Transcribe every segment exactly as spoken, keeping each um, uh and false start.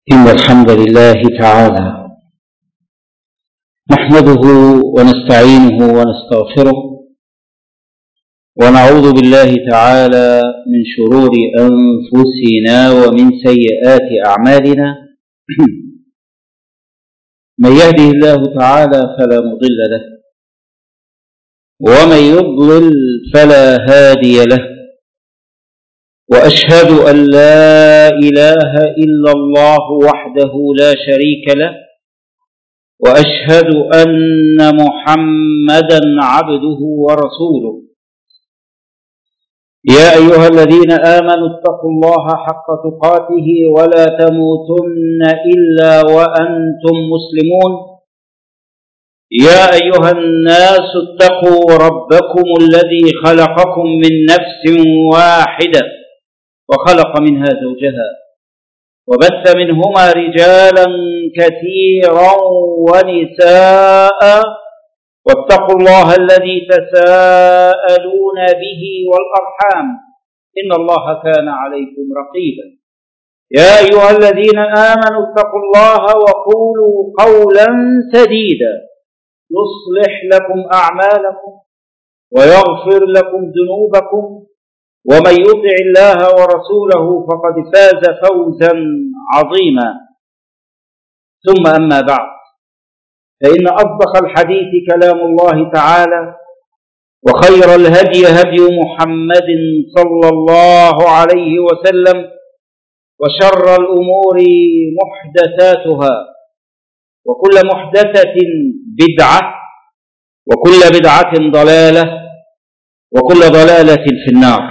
إن الحمد لله تعالى نحمده ونستعينه ونستغفره ونعوذ بالله تعالى من شرور أنفسنا ومن سيئات أعمالنا من يهده الله تعالى فلا مضل له ومن يضلل فلا هادي له وأشهد أن لا إله إلا الله وحده لا شريك له وأشهد أن محمدا عبده ورسوله يا أيها الذين آمنوا اتقوا الله حق تقاته ولا تموتن إلا وأنتم مسلمون يا أيها الناس اتقوا ربكم الذي خلقكم من نفس واحدة وخلق منها زوجها وبث منهما رجالا كثيرا ونساء واتقوا الله الذي تساءلون به والأرحام إن الله كان عليكم رقيبا يا أيها الذين آمنوا اتقوا الله وقولوا قولا سديدا يصلح لكم أعمالكم ويغفر لكم ذنوبكم ومن يطع الله ورسوله فقد فاز فوزا عظيما ثم أما بعد فإن أصدق الحديث كلام الله تعالى وخير الهدي هدي محمد صلى الله عليه وسلم وشر الأمور محدثاتها وكل محدثة بدعة وكل بدعة ضلالة وكل ضلالة في النار.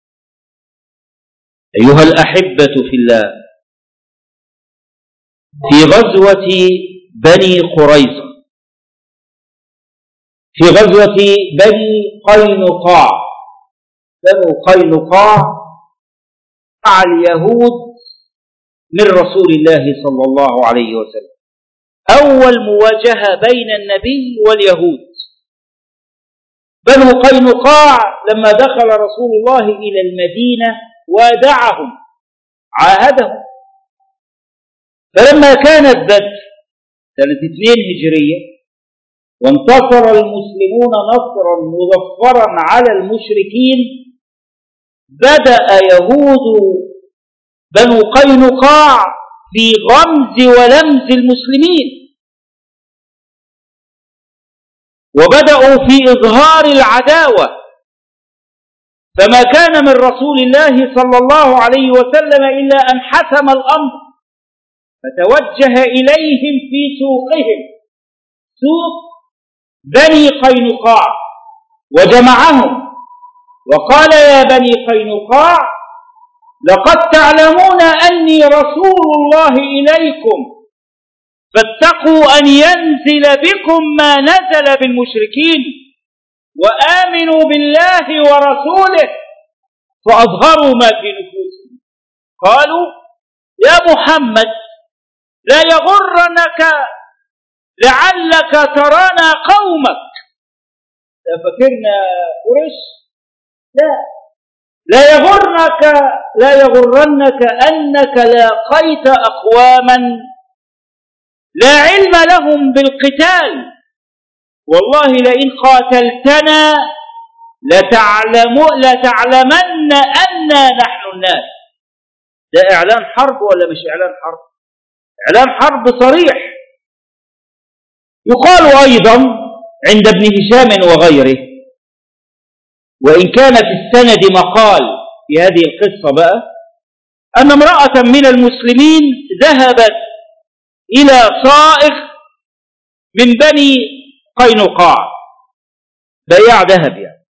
أيها الأحبة في الله، في غزوة بني قريظة في غزوة بني قينقاع بنو قينقاع مع اليهود من رسول الله صلى الله عليه وسلم، أول مواجهة بين النبي واليهود. بنو قينقاع لما دخل رسول الله إلى المدينة وادعهم عاهدهم، فلما كانت بدر سنة اثنين هجرية وانتصر المسلمون نصرا مظفرا على المشركين، بدأ يهود بنو قينقاع في غمز ولمز المسلمين، وبدأوا في إظهار العداوة، فما كان من رسول الله صلى الله عليه وسلم إلا أن حسم الأمر فتوجه إليهم في سوقهم، سوق بني قينقاع، وجمعهم وقال: يا بني قينقاع، لقد تعلمون أني رسول الله إليكم، فاتقوا أن ينزل بكم ما نزل بالمشركين، وآمنوا بالله ورسوله. فأظهروا ما في نفوسهم، قالوا: يا محمد، لا يغرنك لعلك ترانا قومك. لا فكرنا قريش، لا لا يغرنك لا يغرنك أنك لاقيت أقواما لا علم لهم بالقتال، والله لئن قاتلتنا لتعلم لتعلمن أننا نحن الناس. ده إعلان حرب ولا مش إعلان حرب؟ إعلان حرب صريح. يقال أيضا عند ابن هشام وغيره، وإن كان في السند مقال في هذه القصة بقى، أن امرأة من المسلمين ذهبت إلى صائغ من بني قينقاع، بياع ذهب يعني،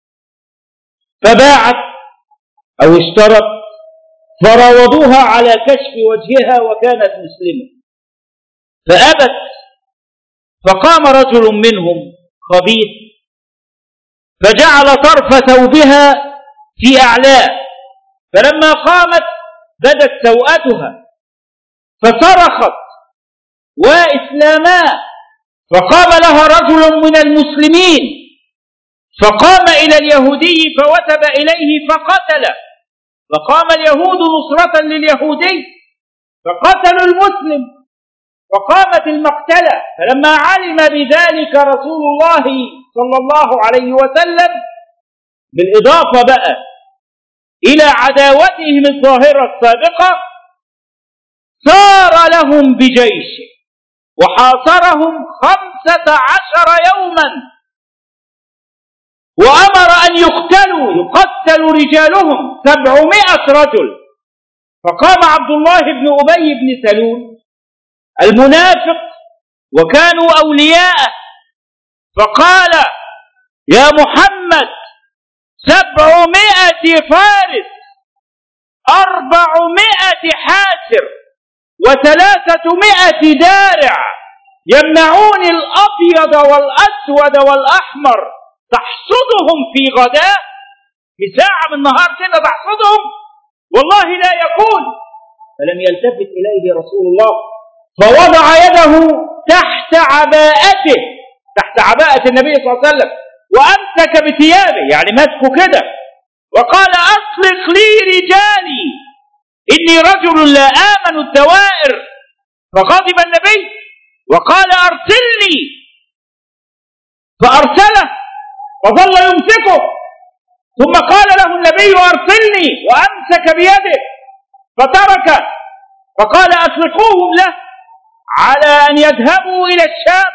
فباعت أو اشترت، فراودوها على كشف وجهها وكانت مسلمة فأبت، فقام رجل منهم خبيث فجعل طرف ثوبها في أعلاه، فلما قامت بدت سوءتها فصرخت وإسلاما، فقام لها رجل من المسلمين فقام إلى اليهودي فوثب إليه فقتله، فقام اليهود نصرة لليهودي فقتلوا المسلم وقامت المقتلة. فلما علم بذلك رسول الله صلى الله عليه وسلم، بالإضافة بقى إلى عداوتهم الظاهرة السابقة، سار لهم بجيش وحاصرهم خمسة عشر يوما، وأمر أن يقتلوا يقتل رجالهم سبعمائة رجل. فقام عبد الله بن أبي بن سلول المنافق وكانوا أولياءه، فقال: يا محمد، سبعمائة فارس، أربعمائة حاسر، وثلاثمائة دارع يمنعون الأبيض والأسود والأحمر، تحصدهم في غداء، في ساعة من النهار كده تحصدهم، والله لا يكون. فلم يلتفت إليه رسول الله، فوضع يده تحت عباءته، تحت عباءة النبي صلى الله عليه وسلم، وأمسك بثيابه، يعني مسكه كده، وقال: أطلق لي رجالي، إني رجل لا آمن الدوائر. فغضب النبي وقال: أرسلني. فأرسله فظل يمسكه، ثم قال له النبي: أرسلني، وأمسك بيده فتركه، فقال: أطلقوهم له على أن يذهبوا إلى الشام.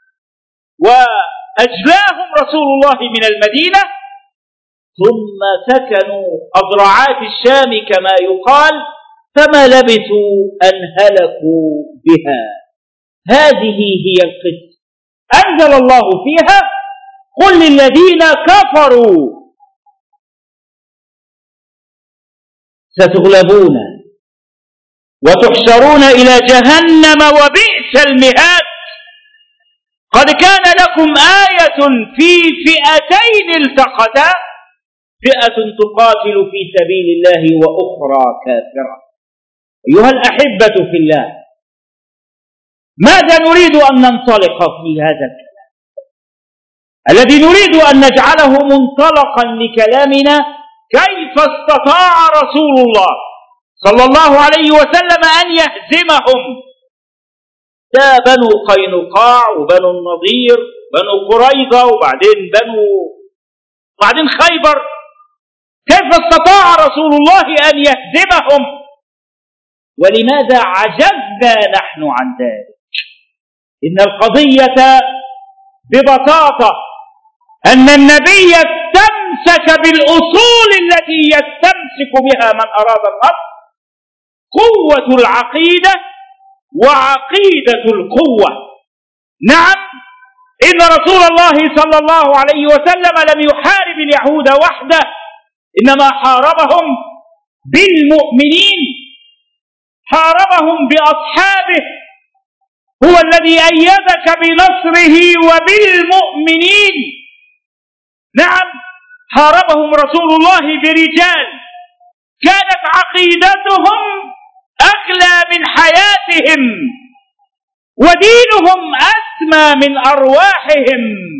وأجلاهم رسول الله من المدينة، ثم سكنوا أضرعات الشام كما يقال، فما لبثوا أن هلكوا بها. هذه هي القصة، أنزل الله فيها: قل للذين كفروا ستغلبون وتحشرون إلى جهنم وبئس المهاد. قد كان لكم آية في فئتين التقتا، فئة تقاتل في سبيل الله وأخرى كافرة. أيها الأحبة في الله، ماذا نريد أن ننطلق في هذا الكلام الذي نريد أن نجعله منطلقا لكلامنا؟ كيف استطاع رسول الله صلى الله عليه وسلم أن يهزمهم؟ ده بنو قينقاع وبنو النضير بنو قريظة وبعدين بنو وبعدين خيبر. كيف استطاع رسول الله أن يهزمهم؟ ولماذا عجزنا نحن عن ذلك؟ إن القضية ببساطة أن النبي استمسك بالأصول التي يستمسك بها من أراد النصر: قوة العقيدة وعقيدة القوة. نعم، إن رسول الله صلى الله عليه وسلم لم يحارب اليهود وحده، إنما حاربهم بالمؤمنين، حاربهم بأصحابه. هو الذي أيدك بنصره وبالمؤمنين. نعم، حاربهم رسول الله برجال كانت عقيدتهم أغلى من حياتهم، ودينهم أسمى من أرواحهم.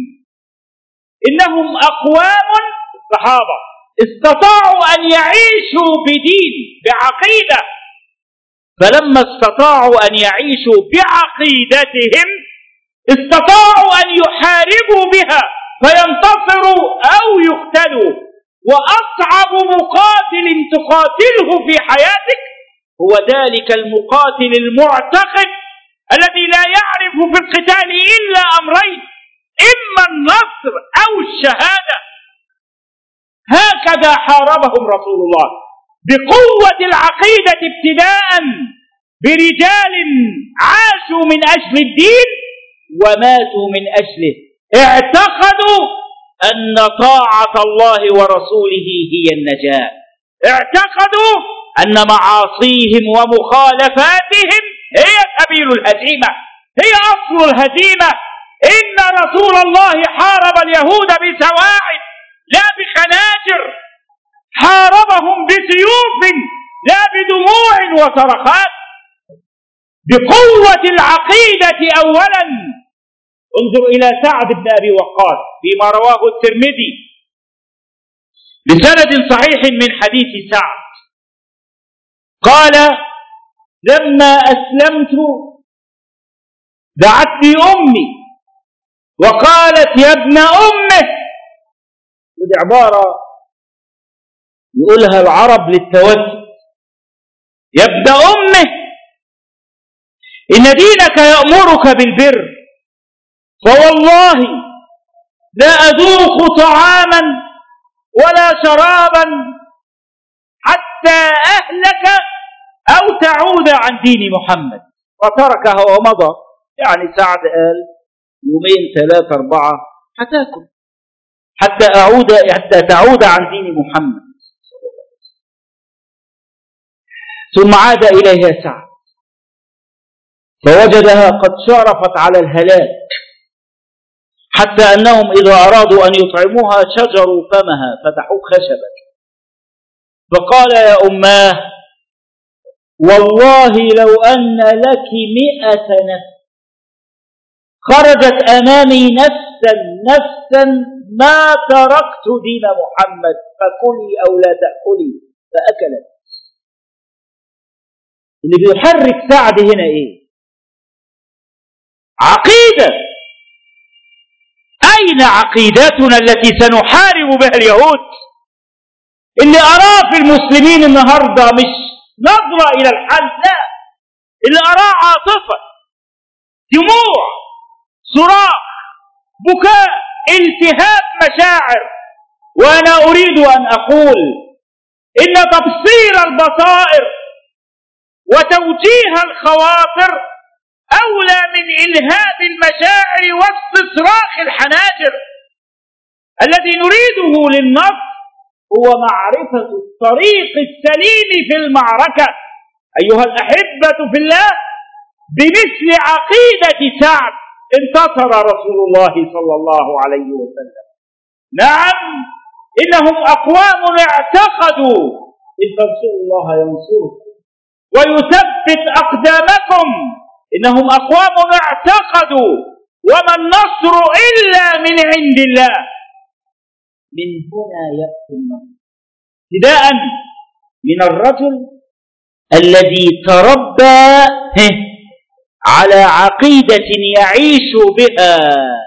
إنهم أقوام الصحابة استطاعوا أن يعيشوا بدين، بعقيدة، فلما استطاعوا أن يعيشوا بعقيدتهم استطاعوا أن يحاربوا بها فينتصروا أو يقتلوا. وأصعب مقاتل تقاتله في حياتك هو ذلك المقاتل المعتقد الذي لا يعرف في القتال إلا أمرين: إما النصر أو الشهادة. هكذا حاربهم رسول الله، بقوة العقيدة ابتداء، برجال عاشوا من أجل الدين وماتوا من أجله، اعتقدوا أن طاعة الله ورسوله هي النجاة، اعتقدوا أن معاصيهم ومخالفاتهم هي سبيل الهزيمة، هي أصل الهزيمة. إن رسول الله حارب اليهود بسواعد لا بخناجر، حاربهم بسيوف لا بدموع وصرخات، بقوة العقيدة أولا. انظر إلى سعد بن أبي وقاص فيما رواه الترمذي بسند صحيح من حديث سعد، قال: لما أسلمت دعتني أمي وقالت يا ابن أمه، ودي عبارة يقولها العرب للتوكل، يا ابن أمه إن دينك يأمرك بالبر، فوالله لا أذوق طعاما ولا شرابا حتى أهلك أو تعود عن دين محمد. وتركها ومضى. يعني سعد قال يومين ثلاثة أربعة هتاكل حتى أعود حتى تعود عن دين محمد. ثم عاد إليها سعد فوجدها قد شرفت على الهلاك، حتى أنهم إذا أرادوا أن يطعموها شجروا فمها فتحوا خشبا. فقال يا أماه والله لو أن لك مئة نفس خرجت أمامي نفسا نفسا ما تركت دين محمد، فكلي أو لا تأكلي. فأكلت. اللي بيحرك سعد هنا إيه؟ عقيدة. أين عقيدتنا التي سنحارب بها اليهود؟ اللي أراه في المسلمين النهاردة مش نظرة إلى الحل، لا، اللي أراه عاطفة، دموع، صراخ، بكاء، التهاب مشاعر. وأنا أريد أن أقول إن تبصير البصائر وتوجيه الخواطر أولى من إلهاب المشاعر واستصراخ الحناجر. الذي نريده للنصر هو معرفة الطريق السليم في المعركة. أيها الأحبة في الله، بمثل عقيدة سعد انتصر رسول الله صلى الله عليه وسلم. نعم، إنهم أقوام اعتقدوا إن تنصروا الله ينصركم ويثبت أقدامكم. إنهم أقوام اعتقدوا وما النصر إلا من عند الله. من هنا يأتي النصر ابتداء من الرجل الذي تربى على عقيدة يعيش بها.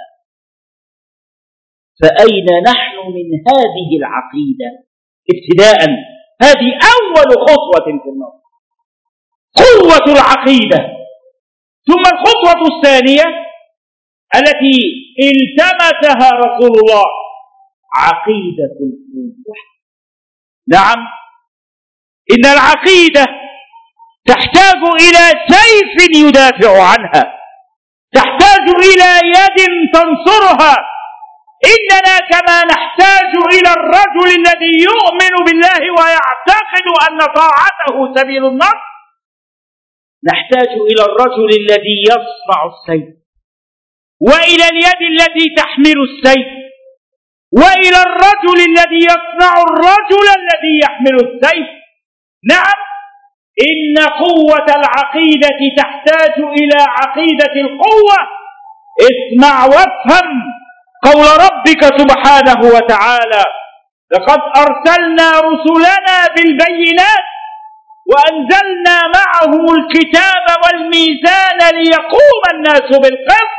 فأين نحن من هذه العقيدة ابتداء؟ هذه أول خطوة في النصر، قوة العقيدة. ثم الخطوة الثانية التي التمسها رسول الله عقيدة القوة. نعم، إن العقيدة تحتاج إلى سيف يدافع عنها، تحتاج إلى يد تنصرها. إننا كما نحتاج إلى الرجل الذي يؤمن بالله ويعتقد أن طاعته سبيل النصر، نحتاج إلى الرجل الذي يصنع السيف، وإلى اليد التي تحمل السيف، وإلى الرجل الذي يصنع الرجل الذي يحمل السيف. نعم، إن قوة العقيدة تحتاج إلى عقيدة القوة. اسمع وافهم قول ربك سبحانه وتعالى: لقد أرسلنا رسلنا بالبينات وأنزلنا معهم الكتاب والميزان ليقوم الناس بالقسط.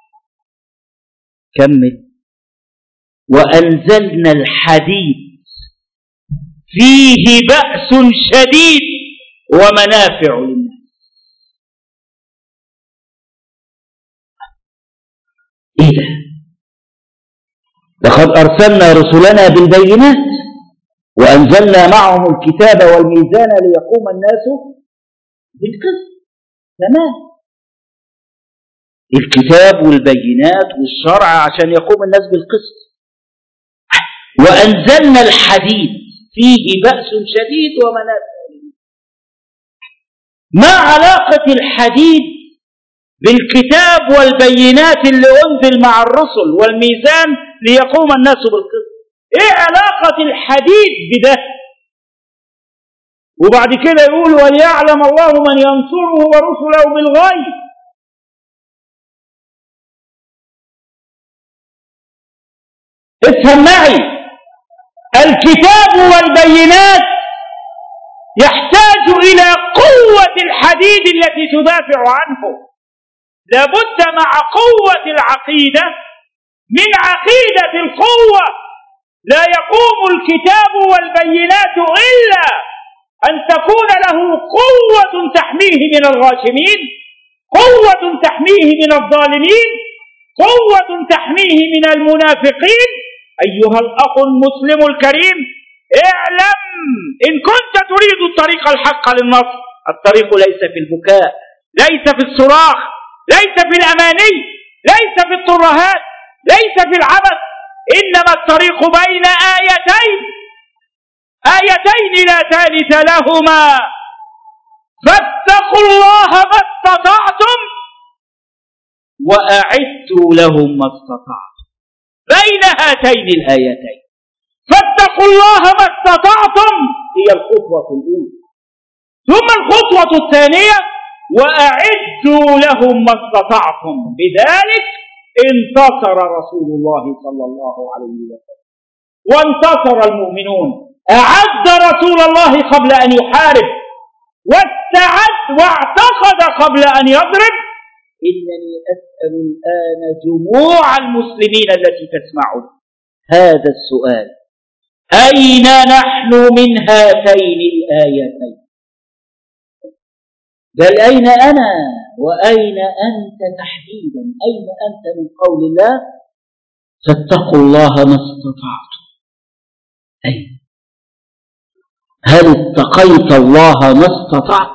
كمل: وأنزلنا الحديد فيه بأس شديد ومنافع للناس. إيه ده؟ لقد أرسلنا رسلنا بالبينات وأنزلنا معهم الكتاب والميزان ليقوم الناس بالقسط. تمام، الكتاب والبينات والشرع عشان يقوم الناس بالقسط. وأنزلنا الحديد فيه بأس شديد ومنافع. ما علاقة الحديد بالكتاب والبينات اللي أنزل مع الرسل والميزان ليقوم الناس بالقسط؟ إيه علاقة الحديد بده؟ وبعد كده يقول: وليعلم الله من ينصره ورسله بالغيب. افهم معي، الكتاب والبينات يحتاج إلى قوة قوة الحديد التي تدافع عنه. لابد مع قوة العقيدة من عقيدة القوة. لا يقوم الكتاب والبينات إلا أن تكون له قوة تحميه من الغاشمين، قوة تحميه من الظالمين، قوة تحميه من المنافقين. أيها الأخ المسلم الكريم، اعلم إن كنت تريد الطريق الحق للنصر، الطريق ليس في البكاء، ليس في الصراخ، ليس في الأماني، ليس في الترهات، ليس في العبث، إنما الطريق بين آيتين، آيتين لا ثالث لهما: فاتقوا الله ما استطعتم وأعدوا لهم ما استطعتم. بين هاتين الآيتين فاتقوا الله ما استطعتم هي الخطوة الأولى، ثم الخطوة الثانية وأعدوا لهم ما استطعتم. بذلك انتصر رسول الله صلى الله عليه وسلم وانتصر المؤمنون. أعد رسول الله قبل أن يحارب، واستعد واعتقد قبل أن يضرب. إنني أسأل الآن جموع المسلمين التي تسمعون هذا السؤال: أين نحن من هاتين الآيتين؟ بل أين أنا وأين أنت تحديدا؟ أين أنت من قول الله فاتقوا الله ما استطعتم؟ أين؟ هل اتقيت الله ما استطعت؟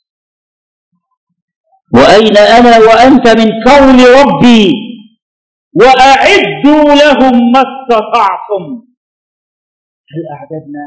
وأين أنا وأنت من قول ربي وأعدوا لهم ما استطعتم؟ هل أعددنا؟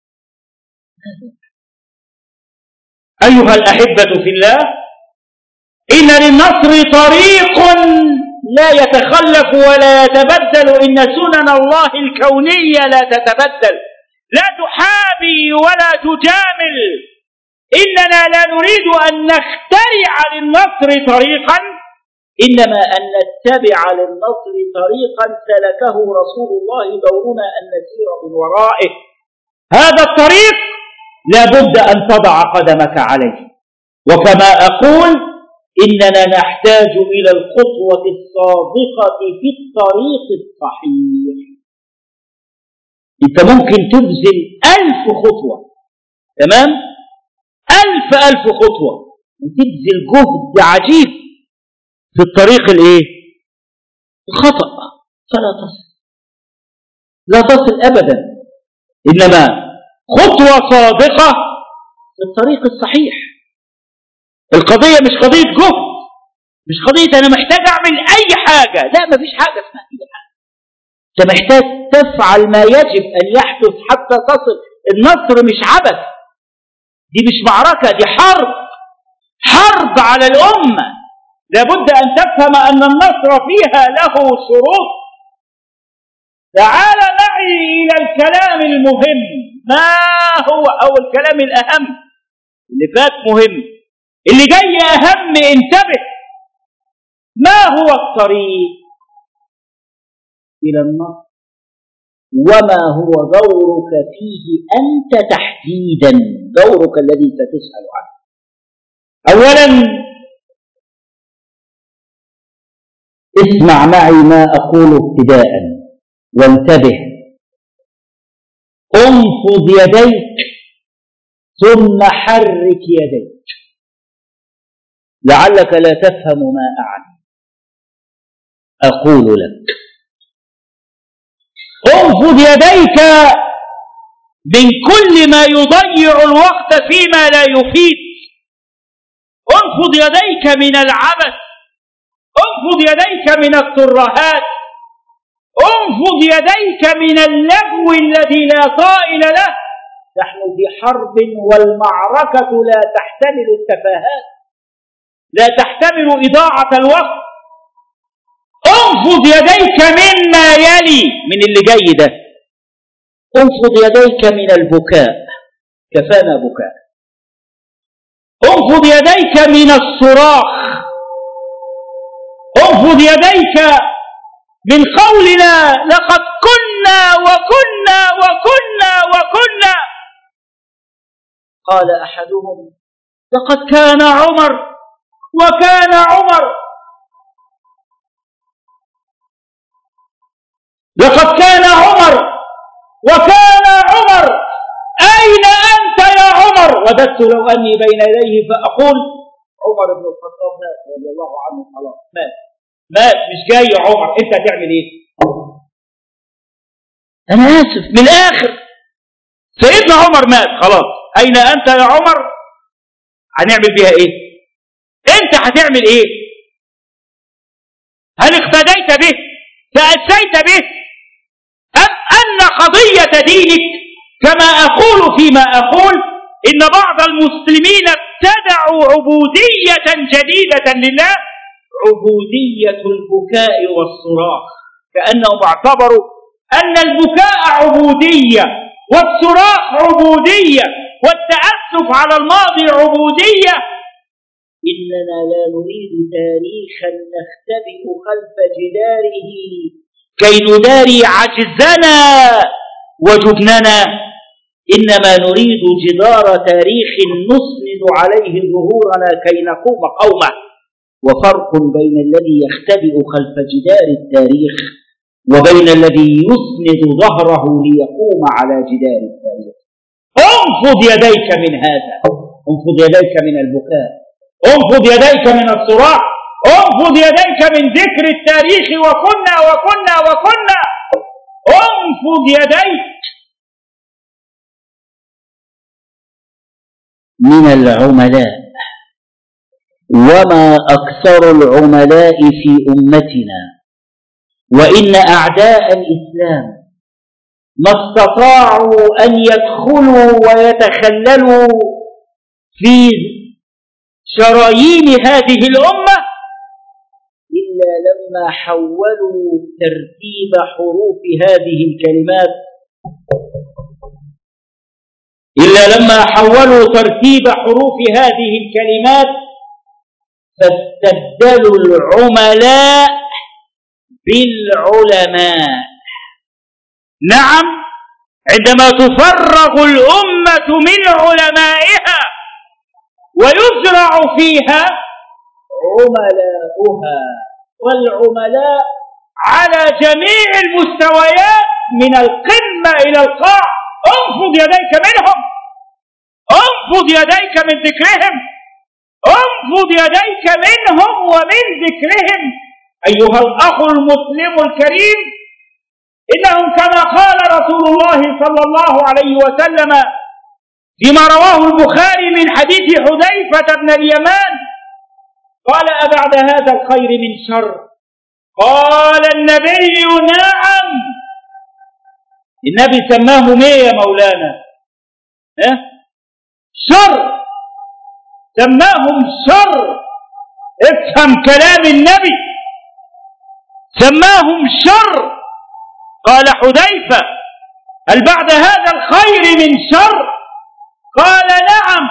أيها الأحبة في الله، إن للنصر طريق لا يتخلف ولا يتبدل. إن سنن الله الكونية لا تتبدل، لا تحابي ولا تجامل. إننا لا نريد أن نخترع للنصر طريقا، إنما أن نتبع للنصر طريقا سلكه رسول الله، دورنا أن نسير من ورائه. هذا الطريق لا بد أن تضع قدمك عليه. وكما أقول، إننا نحتاج إلى الخطوة الصادقة في الطريق الصحيح. أنت ممكن تبذل ألف خطوة، تمام؟ ألف ألف خطوة، وتبذل جهد عجيب في الطريق الإيه؟ الخطأ، فلا تصل، لا تصل أبدا. إنما خطوة صادقة في الطريق الصحيح. القضية مش قضية جهد، مش قضية أنا محتاج أعمل أي حاجة، لا، ما فيش حاجة اسمها أي حاجة. أنت محتاج تفعل ما يجب أن يحدث حتى تصل. النصر مش عبث، دي مش معركة، دي حرب، حرب على الأمة. لابد أن تفهم أن النصر فيها له شروط. تعال معي إلى الكلام المهم. ما هو أو الكلام الأهم؟ اللي فات مهم، اللي جاي أهم. انتبه، ما هو الطريق إلى النصر؟ وما هو دورك فيه أنت تحديدا؟ دورك الذي ستسأل عنه. أولا، اسمع معي ما أقول ابتداء وانتبه. انفض يديك ثم حرك يديك. لعلك لا تفهم ما أعني. أقول لك: انفض يديك من كل ما يضيع الوقت فيما لا يفيد. انفض يديك من العبث، انفض يديك من الترهات، انفض يديك من اللغو الذي لا طائل له. نحن في حرب، والمعركة لا تحتمل التفاهات، لا تحتمل إضاعة الوقت. انفض يديك مما يلي، من اللي جاي ده. انفض يديك من البكاء، كفانا بكاء. انفض يديك من الصراخ. انفض يديك من قولنا لقد كنا وكنا وكنا وكنا. قال أحدهم: لقد كان عمر وكان عمر لقد كان عمر وكان عمر أين أنت يا عمر؟ وددت لو أني بين يديه فأقول عمر بن الخطاب مات رضي الله عنه، خلاص مات مات مش جاي يا عمر، أنت هتعمل إيه؟ أنا آسف، من الآخر سيدنا عمر مات خلاص، أين أنت يا عمر؟ هنعمل بيها إيه؟ أنت هتعمل إيه؟ هل اقتديت به؟ تأسيت به؟ أم أن قضية دينك كما أقول فيما أقول إن بعض المسلمين ابتدعوا عبودية جديدة لله، عبودية البكاء والصراخ، كأنهم اعتبروا أن البكاء عبودية والصراخ عبودية والتأسف على الماضي عبودية. إننا لا نريد تاريخا نختبئ خلف جداره كي نداري عجزنا وجبننا، إنما نريد جدار تاريخ نسند عليه ظهورنا كي نقوم قومه. وفرق بين الذي يختبئ خلف جدار التاريخ وبين الذي يسند ظهره ليقوم على جدار التاريخ. انفض يديك من هذا، انفض يديك من البكاء، انفض يديك من الصراخ، انفض يديك من ذكر التاريخ وكنا وكنا وكنا، انفض يديك. من العملاء، وما أكثر العملاء في أمتنا، وإن أعداء الإسلام ما استطاعوا أن يدخلوا ويتخللوا في شرايين هذه الأمة إلا لما حولوا ترتيب حروف هذه الكلمات إلا لما حولوا ترتيب حروف هذه الكلمات فاستبدلوا العملاء بالعلماء. نعم، عندما تفرغ الأمة من علمائها ويزرع فيها عملاؤها، والعملاء على جميع المستويات من القمة إلى القاع. انفض يديك منهم، انفض يديك من ذكرهم، انفض يديك منهم ومن ذكرهم. أيها الأخ المسلم الكريم، إنهم كما قال رسول الله صلى الله عليه وسلم فيما رواه البخاري من حديث حذيفة بن اليمان قال: أبعد هذا الخير من شر؟ قال النبي: نعم. النبي سماهم ايه يا مولانا؟ اه؟ شر، سماهم شر. افهم كلام النبي، سماهم شر. قال حذيفة: هل بعد هذا الخير من شر؟ قال: نعم.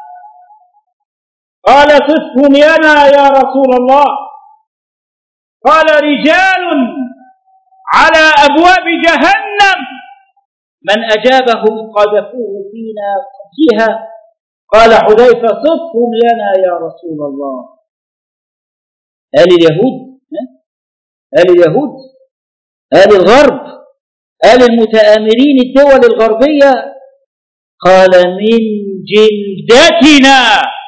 قال: صفهم لنا يا رسول الله. قال: رجال على أبواب جهنم من أجابهم قذفوه فينا فيها. قال حذيفة: صفهم لنا يا رسول الله. قال اليهود، قال اليهود، قال الغرب، قال المتآمرين الدول الغربية. قال: من جلدتنا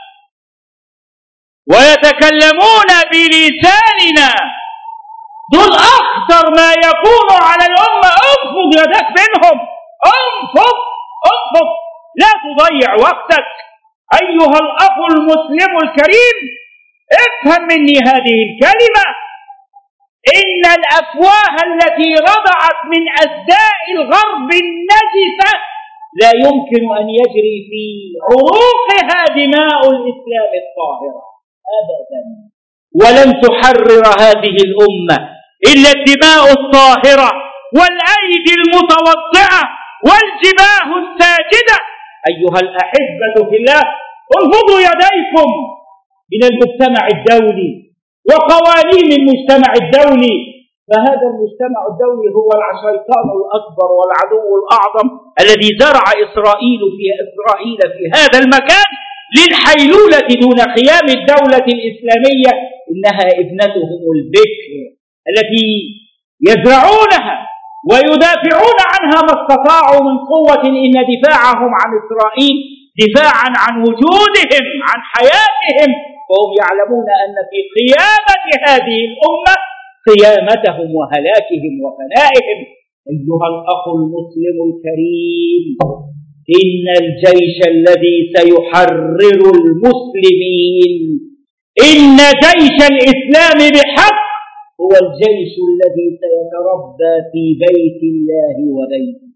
ويتكلمون بلساننا، دول أخطر ما يكون على الأمة. انفض يدك منهم، انفض انفض، لا تضيع وقتك. أيها الأخ المسلم الكريم، افهم مني هذه الكلمة: إن الأفواه التي رضعت من أسداء الغرب النجسة لا يمكن أن يجري في عروقها دماء الإسلام الطاهرة أبدا، ولن تحرر هذه الأمة إلا الدماء الطاهرة والأيدي المتوضعة والجباه الساجدة. أيها الأحبة في الله، انفضوا يديكم من المجتمع الدولي وقوانين المجتمع الدولي، فهذا المجتمع الدولي هو الشيطان الأكبر والعدو الأعظم الذي زرع إسرائيل في إسرائيل في هذا المكان للحيلولة دون قيام الدولة الإسلامية إنها ابنتهم البكر التي يزرعونها ويدافعون عنها ما استطاعوا من قوة. إن دفاعهم عن إسرائيل دفاعا عن وجودهم، عن حياتهم، وهم يعلمون أن في قيامة هذه الأمة قيامتهم وهلاكهم وفنائهم. أيها الأخ المسلم الكريم، إن الجيش الذي سيحرر المسلمين، إن جيش الإسلام بحق هو الجيش الذي سيتربى في بيت الله وبيته.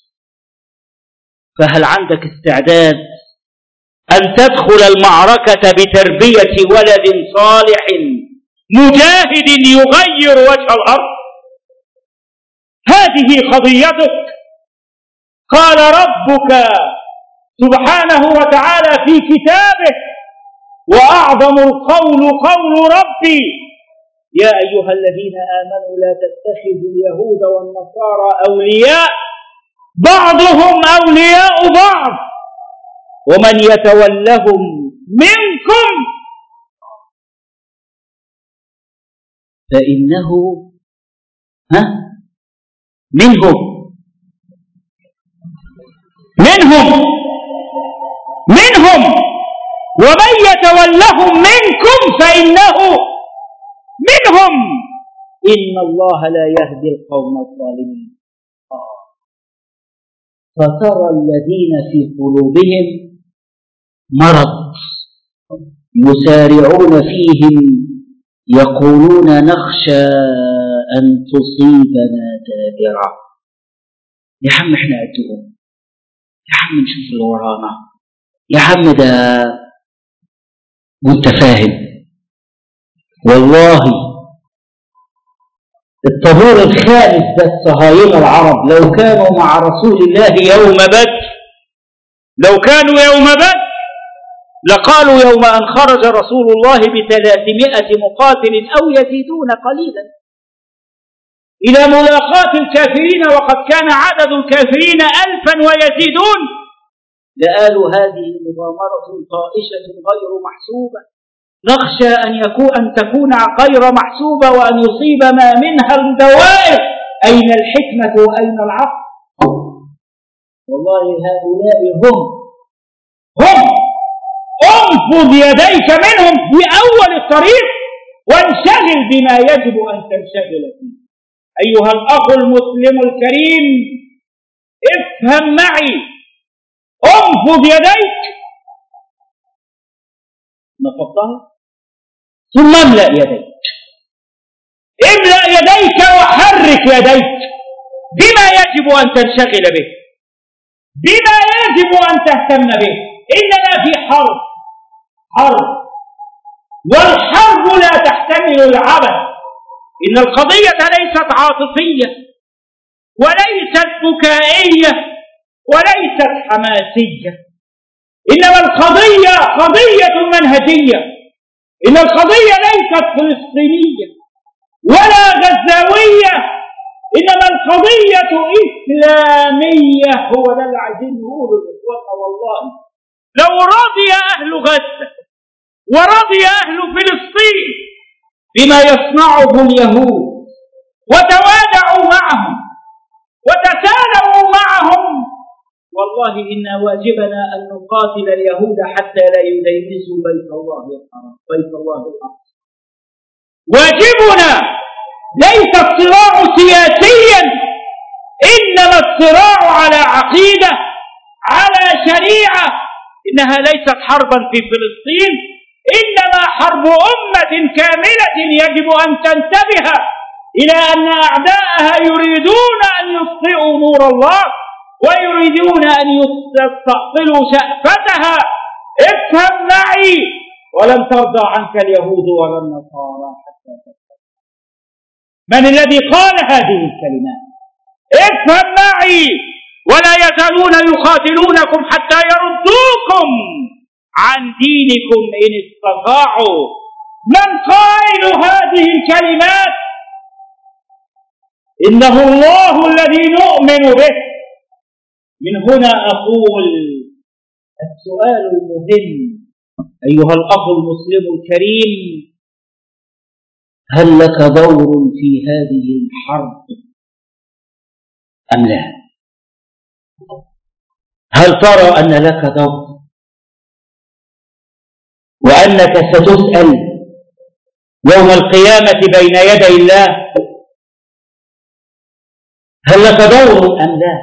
فهل عندك استعداد أن تدخل المعركة بتربية ولد صالح مجاهد يغير وجه الأرض؟ هذه قضيتك. قال ربك سبحانه وتعالى في كتابه: وأعظم القول قول ربي يا أيها الذين آمنوا لا تتخذوا اليهود والنصارى أولياء بعضهم أولياء بعض ومن يتولهم منكم فإنه ها منهم منهم منهم ومن يتولهم منكم فإنه منهم إن الله لا يهدي القوم الظالمين. فترى الذين في قلوبهم مرض يسارعون فيهم يقولون نخشى أن تصيبنا دائرة. يا عم احنا قدهم، يا عم نشوف اللي ورانا، يا عم ده وانت فاهم. والله الطابور الخامس ده الصهاينة العرب لو كانوا مع رسول الله يوم بدر، لو كانوا يوم بدر لقالوا يوم أن خرج رسول الله بثلاثمائة مقاتل أو يزيدون قليلا إلى ملاقاة الكافرين وقد كان عدد الكافرين ألفا ويزيدون، لقالوا هذه مغامرة طائشة غير محسوبة، نخشى أن يكون أن تكون غير محسوبة وأن يصيب ما منها الدوائر. أين الحكمة وأين العقل؟ والله هؤلاء هم هم انفض يديك منهم في أول الطريق وانشغل بما يجب أن تنشغل فيه. أيها الأخ المسلم الكريم، افهم معي، انفض يديك نفضها ثم املأ يديك، املأ يديك وحرك يديك بما يجب أن تنشغل به، بما يجب أن تهتم به. إننا في حرب حرب والحرب لا تحتمل العبث. إن القضية ليست عاطفية وليست بكائية وليست حماسية، إنما القضية قضية منهجية. إن القضية ليست فلسطينية ولا غزاوية، إنما القضية إسلامية. هو ده اللي عايزين نقوله لإخواننا. والله لو رضي أهل غزة ورضي أهل فلسطين بما يصنعه اليهود وتوادعوا معهم وتسالموا معهم، والله إن واجبنا أن نقاتل اليهود حتى لا يدنسوا بيت الله الحرام، بيت الله الأقصى. واجبنا ليس الصراع سياسيا، إنما الصراع على عقيدة، على شريعة. إنها ليست حربا في فلسطين، إنما حرب أمة كاملة يجب أن تنتبه إلى أن أعداءها يريدون أن يطفئوا نور الله ويريدون أن يستأصلوا شأفتها. افهم معي، ولن ترضى عنك اليهود ولا النصارى حتى تتبع. من الذي قال هذه الكلمات؟ افهم معي، ولا يزالون يقاتلونكم حتى يردوكم عن دينكم إن استطاعوا. من قائل هذه الكلمات؟ إنه الله الذي نؤمن به. من هنا أقول السؤال المهم أيها الأخ المسلم الكريم، هل لك دور في هذه الحرب أم لا؟ هل ترى أن لك دور وأنك ستسأل يوم القيامة بين يدي الله؟ هل لك دور أم لا؟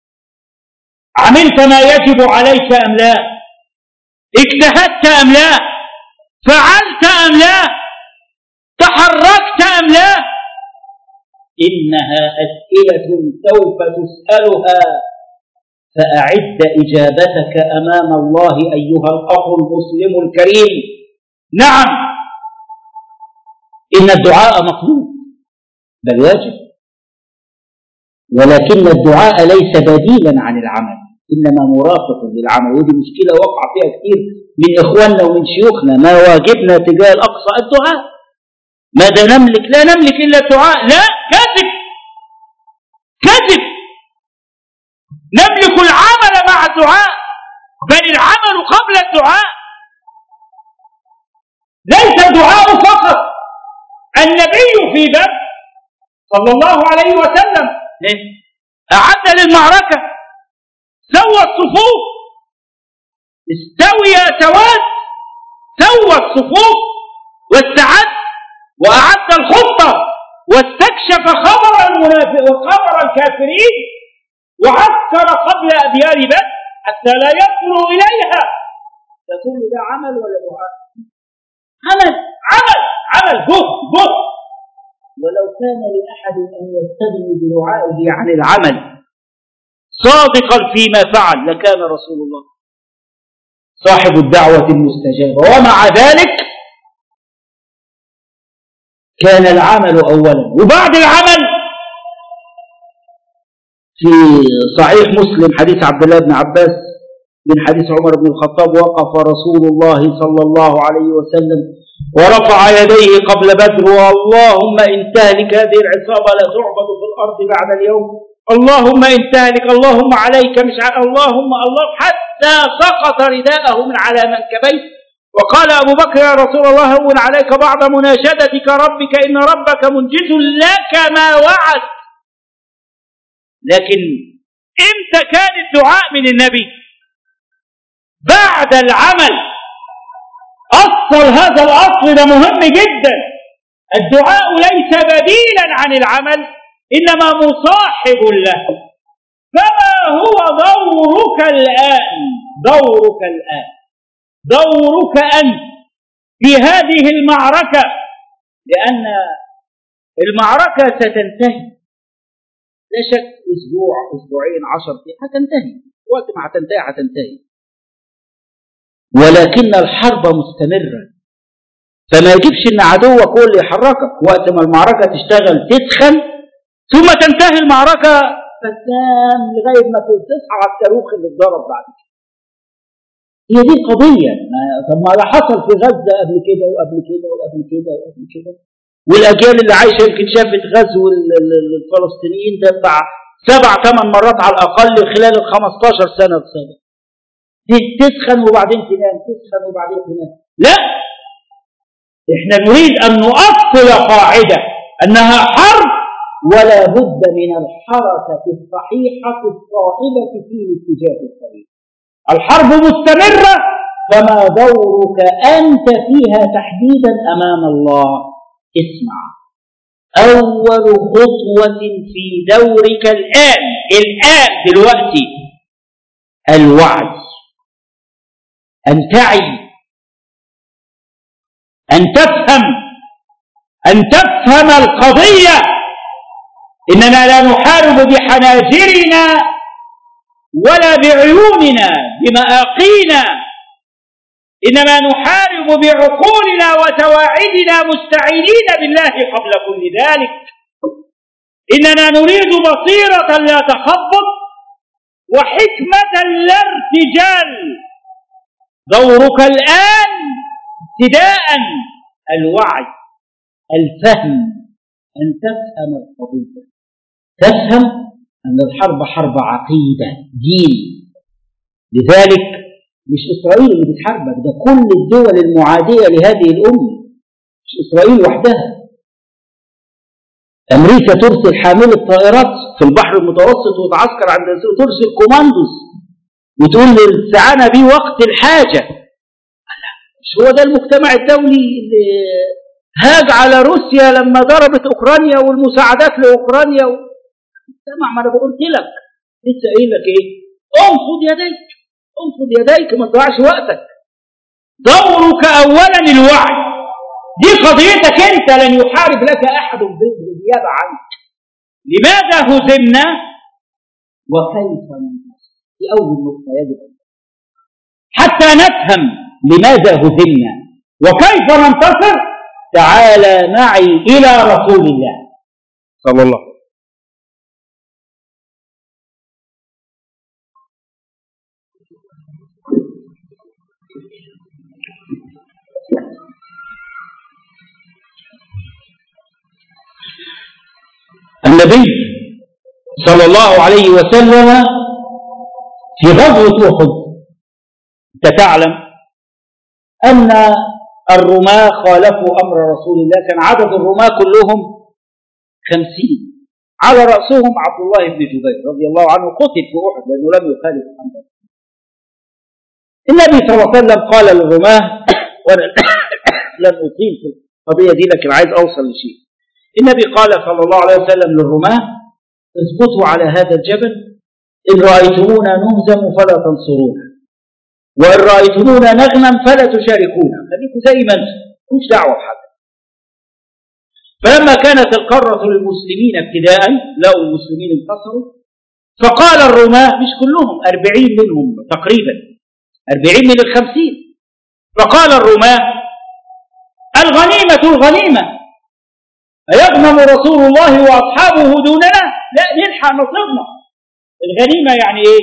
عملت ما يجب عليك أم لا؟ اجتهدت أم لا؟ فعلت أم لا؟ تحركت أم لا؟ إنها أسئلة سوف تسألها، فأعد إجابتك أمام الله أيها الأخ المسلم الكريم. نعم، إن الدعاء مطلوب بل واجب، ولكن الدعاء ليس بديلا عن العمل، إنما مرافق للعمل. ودي مشكلة وقع فيها كثير من إخواننا ومن شيوخنا. ما واجبنا تجاه الأقصى؟ الدعاء. ماذا نملك؟ لا نملك إلا الدعاء. لا، كذب كذب. نملك العمل مع الدعاء، بل العمل قبل الدعاء. ليس الدعاء فقط. النبي في بدر صلى الله عليه وسلم أعد للمعركة، سوى الصفوف، استوي سواد، سوى الصفوف واستعد وأعد الخطة واستكشف خبر المنافق وخبر الكافرين، وعسكر قبل أديار بدر حتى لا يصلوا إليها. تقول ده عمل ولا دعاء؟ عمل عمل عمل جهد جهد. ولو كان لأحد أن يستغني بدعائه عن العمل صادقا فيما فعل لكان رسول الله صاحب الدعوة المستجابة. ومع ذلك كان العمل أولا، وبعد العمل في صحيح مسلم حديث عبد الله بن عباس من حديث عمر بن الخطاب: وقف رسول الله صلى الله عليه وسلم ورفع يديه قبل بدر: اللهم إن تهلك هذه العصابة لا تعبد في الأرض بعد اليوم، اللهم إن تهلك، اللهم عليك، مش ع... اللهم الله، حتى سقط رداءه من على منكبيه. وقال أبو بكر: يا رسول الله هون عليك بعض مناشدتك ربك، إن ربك منجز لك ما وعد. لكن إمتى كان الدعاء من النبي؟ بعد العمل. أصل هذا الأصل ده مهم جدا. الدعاء ليس بديلا عن العمل، إنما مصاحب له. فما هو دورك الآن؟ دورك الآن دورك أنت في هذه المعركة، لأن المعركة ستنتهي لا شك، أسبوع أسبوعين عشر أيام هتنتهي، وقت ما هتنتهي هتنتهي، ولكن الحرب مستمرة. فما يجبش ان عدوك هو اللي يحركك. وقت ما المعركة تشتغل تدخل ثم تنتهي المعركة فتنام لغاية ما تصحى على الصاروخ اللي اتضرب بعد كده. هي دي القضية. طب ما ده حصل في غزة قبل كده وقبل كده وقبل كده وقبل كده، والأجيال اللي عايشة يمكن شافت غزو الفلسطينيين ده بتاع سبع ثمان مرات على الأقل خلال ال خمستاشر سنة بسنة. تسخن وبعدين تنام، تسخن وبعدين تنام. لا، احنا نريد أن نؤصل قاعدة أنها حرب، ولا بد من الحركة الصحيحة الصائبة في الاتجاه الصحيح. الحرب مستمرة، فما دورك أنت فيها تحديدا أمام الله؟ اسمع، أول خطوة في دورك الآن الآن دلوقتي الوعي، أن تعي، أن تفهم أن تفهم القضية. إننا لا نحارب بحناجرنا ولا بعيوننا بمآقينا، إنما نحارب بعقولنا وتواعدنا مستعينين بالله قبل كل ذلك. إننا نريد بصيرة لا تخبط وحكمة لا ارتجال. دورك الآن ابتداء الوعي، الفهم، أن تفهم القضية، تفهم أن الحرب حرب عقيدة، دين. لذلك مش إسرائيل اللي بتحاربك، ده كل الدول المعادية لهذه الأمة، مش إسرائيل وحدها. أمريكا ترسل حاملة طائرات في البحر المتوسط وتعسكر عند ترسل كوماندوز وتقول للسعانة بيه وقت الحاجة. مش هو ده المجتمع الدولي اللي هاج على روسيا لما ضربت أوكرانيا والمساعدات لأوكرانيا؟ المجتمع، ما أنا قلت لك لسه قايل لك إيه؟ انفض يديك، انفض يديك، ما تضيعش وقتك. دورك أولا الوعي، دي قضيتك أنت، لن يحارب لك أحد بالنيابة عنك. لماذا هزمنا وكيف ننتصر؟ دي أول نقطة يجب حتى نفهم لماذا هزمنا وكيف ننتصر. تعالى معي إلى رسول الله صلى الله عليه وسلم. النبي صلى الله عليه وسلم في غزوة أحد، أنت تعلم أن الرماة خالفوا أمر رسول الله، كان عدد الرماة كلهم خمسين، على رأسهم عبد الله بن جبير رضي الله عنه، قتل في أحد لأنه لم يخالف أمره. النبي صلى الله عليه وسلم قال للرماة، وأنا لن أطيل في القضية دي لكن عايز أوصل لشيء. النبي قال صلى الله عليه وسلم للرماة: اثبتوا على هذا الجبل، إن رأيتمونا نهزم فلا تنصرونا، وإن رأيتمونا نغنم فلا تشاركونا، خليكم زي ما انتم، مش دعوة بحاجة. فلما كانت القارة للمسلمين ابتداء لقوا المسلمين انتصروا، فقال الرماة، مش كلهم، أربعين منهم تقريبا، أربعين من الخمسين، فقال الرماة: الغنيمة الغنيمة، أيغنم رسول الله وأصحابه دوننا؟ لا، نلحق نصيبنا. الغنيمة يعني إيه؟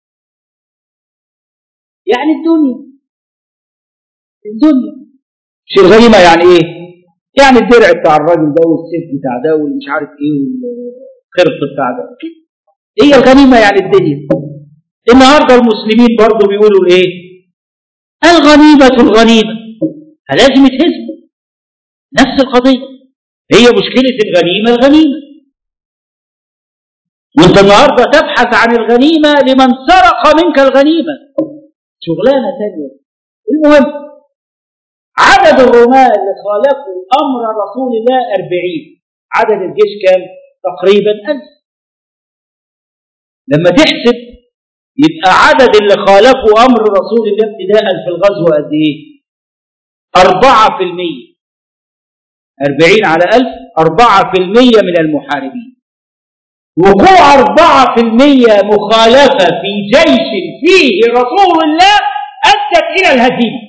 يعني الدنيا. الدنيا مش الغنيمة يعني إيه؟ يعني الدرع بتاع الراجل ده والسيف بتاع ده والمش عارف إيه والخرط بتاع ده، هي الغنيمة يعني الدنيا. النهارده المسلمين برضه بيقولوا إيه؟ الغنيمة الغنيمة، لازم يتهزموا، نفس القضية، هي مشكلة الغنيمة الغنيمة. وانت النهاردة تبحث عن الغنيمة لمن سرق منك الغنيمة، شغلانة ثانية. المهم عدد الرماة اللي خالفوا أمر رسول الله أربعين، عدد الجيش كام؟ تقريبا ألف. لما تحسب يبقى عدد اللي خالفوا أمر رسول الله ابتداء في الغزوة قد إيه؟ أربعة في المية. أربعين على ألف، أربعة في المية من المحاربين. وقوع أربعة في المية مخالفة في جيش فيه رسول الله أدت إلى الهزيمة.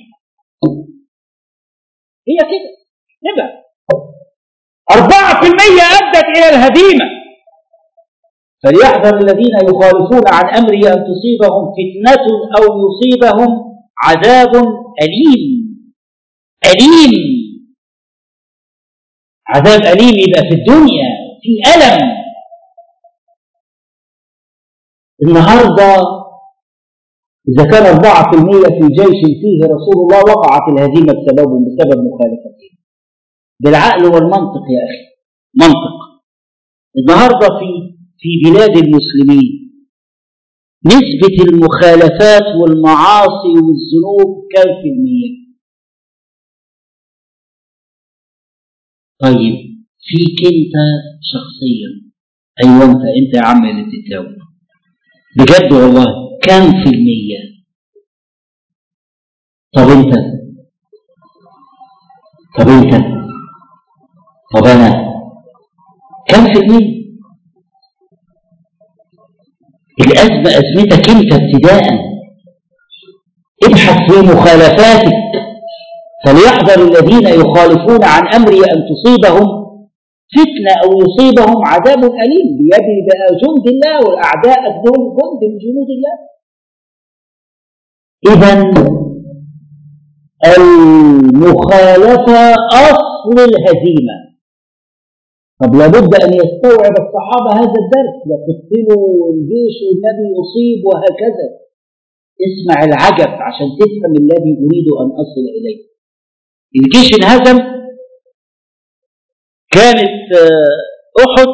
هي كده نبقى أربعة في المية أدت إلى الهزيمة. فليحذر الذين يخالفون عن أمره أن تصيبهم فتنة أو يصيبهم عذاب أليم. أليم، عذاب أليم يبقى في الدنيا، في ألم. النهاردة إذا كان أربعة في المية في جيش فيه رسول الله وقعت الهزيمة بسببهم، بسبب مخالفتهم. بالعقل والمنطق يا أخي، منطق. النهاردة في في بلاد المسلمين نسبة المخالفات والمعاصي والذنوب كم في المية؟ طيب فيك أنت شخصيا، أيوة أنت أنت يا عم اللي بتتجاوب بجد والله، كم في المية؟ طب أنت طب أنت طب أنا كم في المية؟ الأزمة أزمتك أنت ابتداء، ابحث في مخالفاتك. فليحذر الذين يخالفون عن أمري أن تصيبهم فتنة أو يصيبهم عذاب أليم. بيد بقى جند الله، والأعداء دول جند من جنود الله. إذن المخالفة أصل الهزيمة. طب لابد أن يستوعب الصحابة هذا الدرس، يقتلوا الجيش والنبي يصيب وهكذا. اسمع العجب عشان تفهم الذي أريد أن أصل إليه. الجيش انهزم، كانت أحد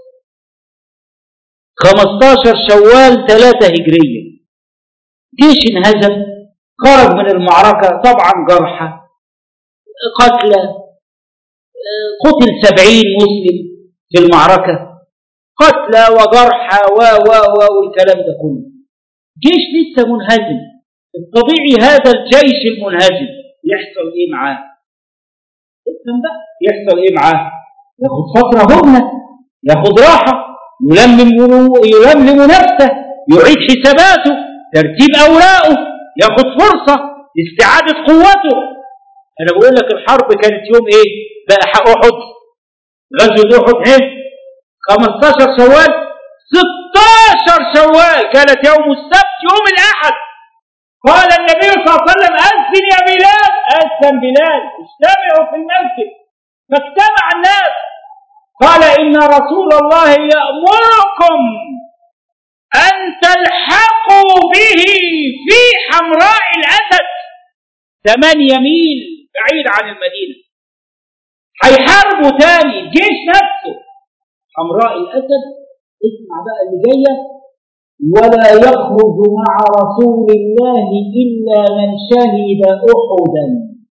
خمستاشر شوال ثلاثة هجرية. جيش انهزم، خرج من المعركة طبعا جرحى، قتلى، قتل سبعين مسلم في المعركة، قتلى وجرحى و و و والكلام ده كله. جيش لسه منهزم. الطبيعي هذا الجيش المنهزم يحصل ايه معاه؟ افهم بقى يحصل ايه معاه؟ ياخد فترة هدنة، ياخد راحة، يلمم يلملم نفسه، يعيد حساباته، ترتيب اوراقه، ياخد فرصة لاستعادة قوته. انا بقول لك الحرب كانت يوم ايه؟ بقى احد، غزوة احد ايه؟ خمستاشر شوال، ستاشر شوال كانت يوم السبت يوم الاحد. قال النبي صلى الله عليه وسلم أذن يا بلال. أذن بلال، اجتمعوا في المسجد. فاجتمع الناس. قال إن رسول الله يأمركم أن تلحقوا به في حمراء الأسد، ثمانية ميل بعيد عن المدينة. هيحاربوا تاني الجيش نفسه. حمراء الأسد، اسمع بقى اللي جاية: ولا يخرج مع رسول الله إلا من شهد أحدا.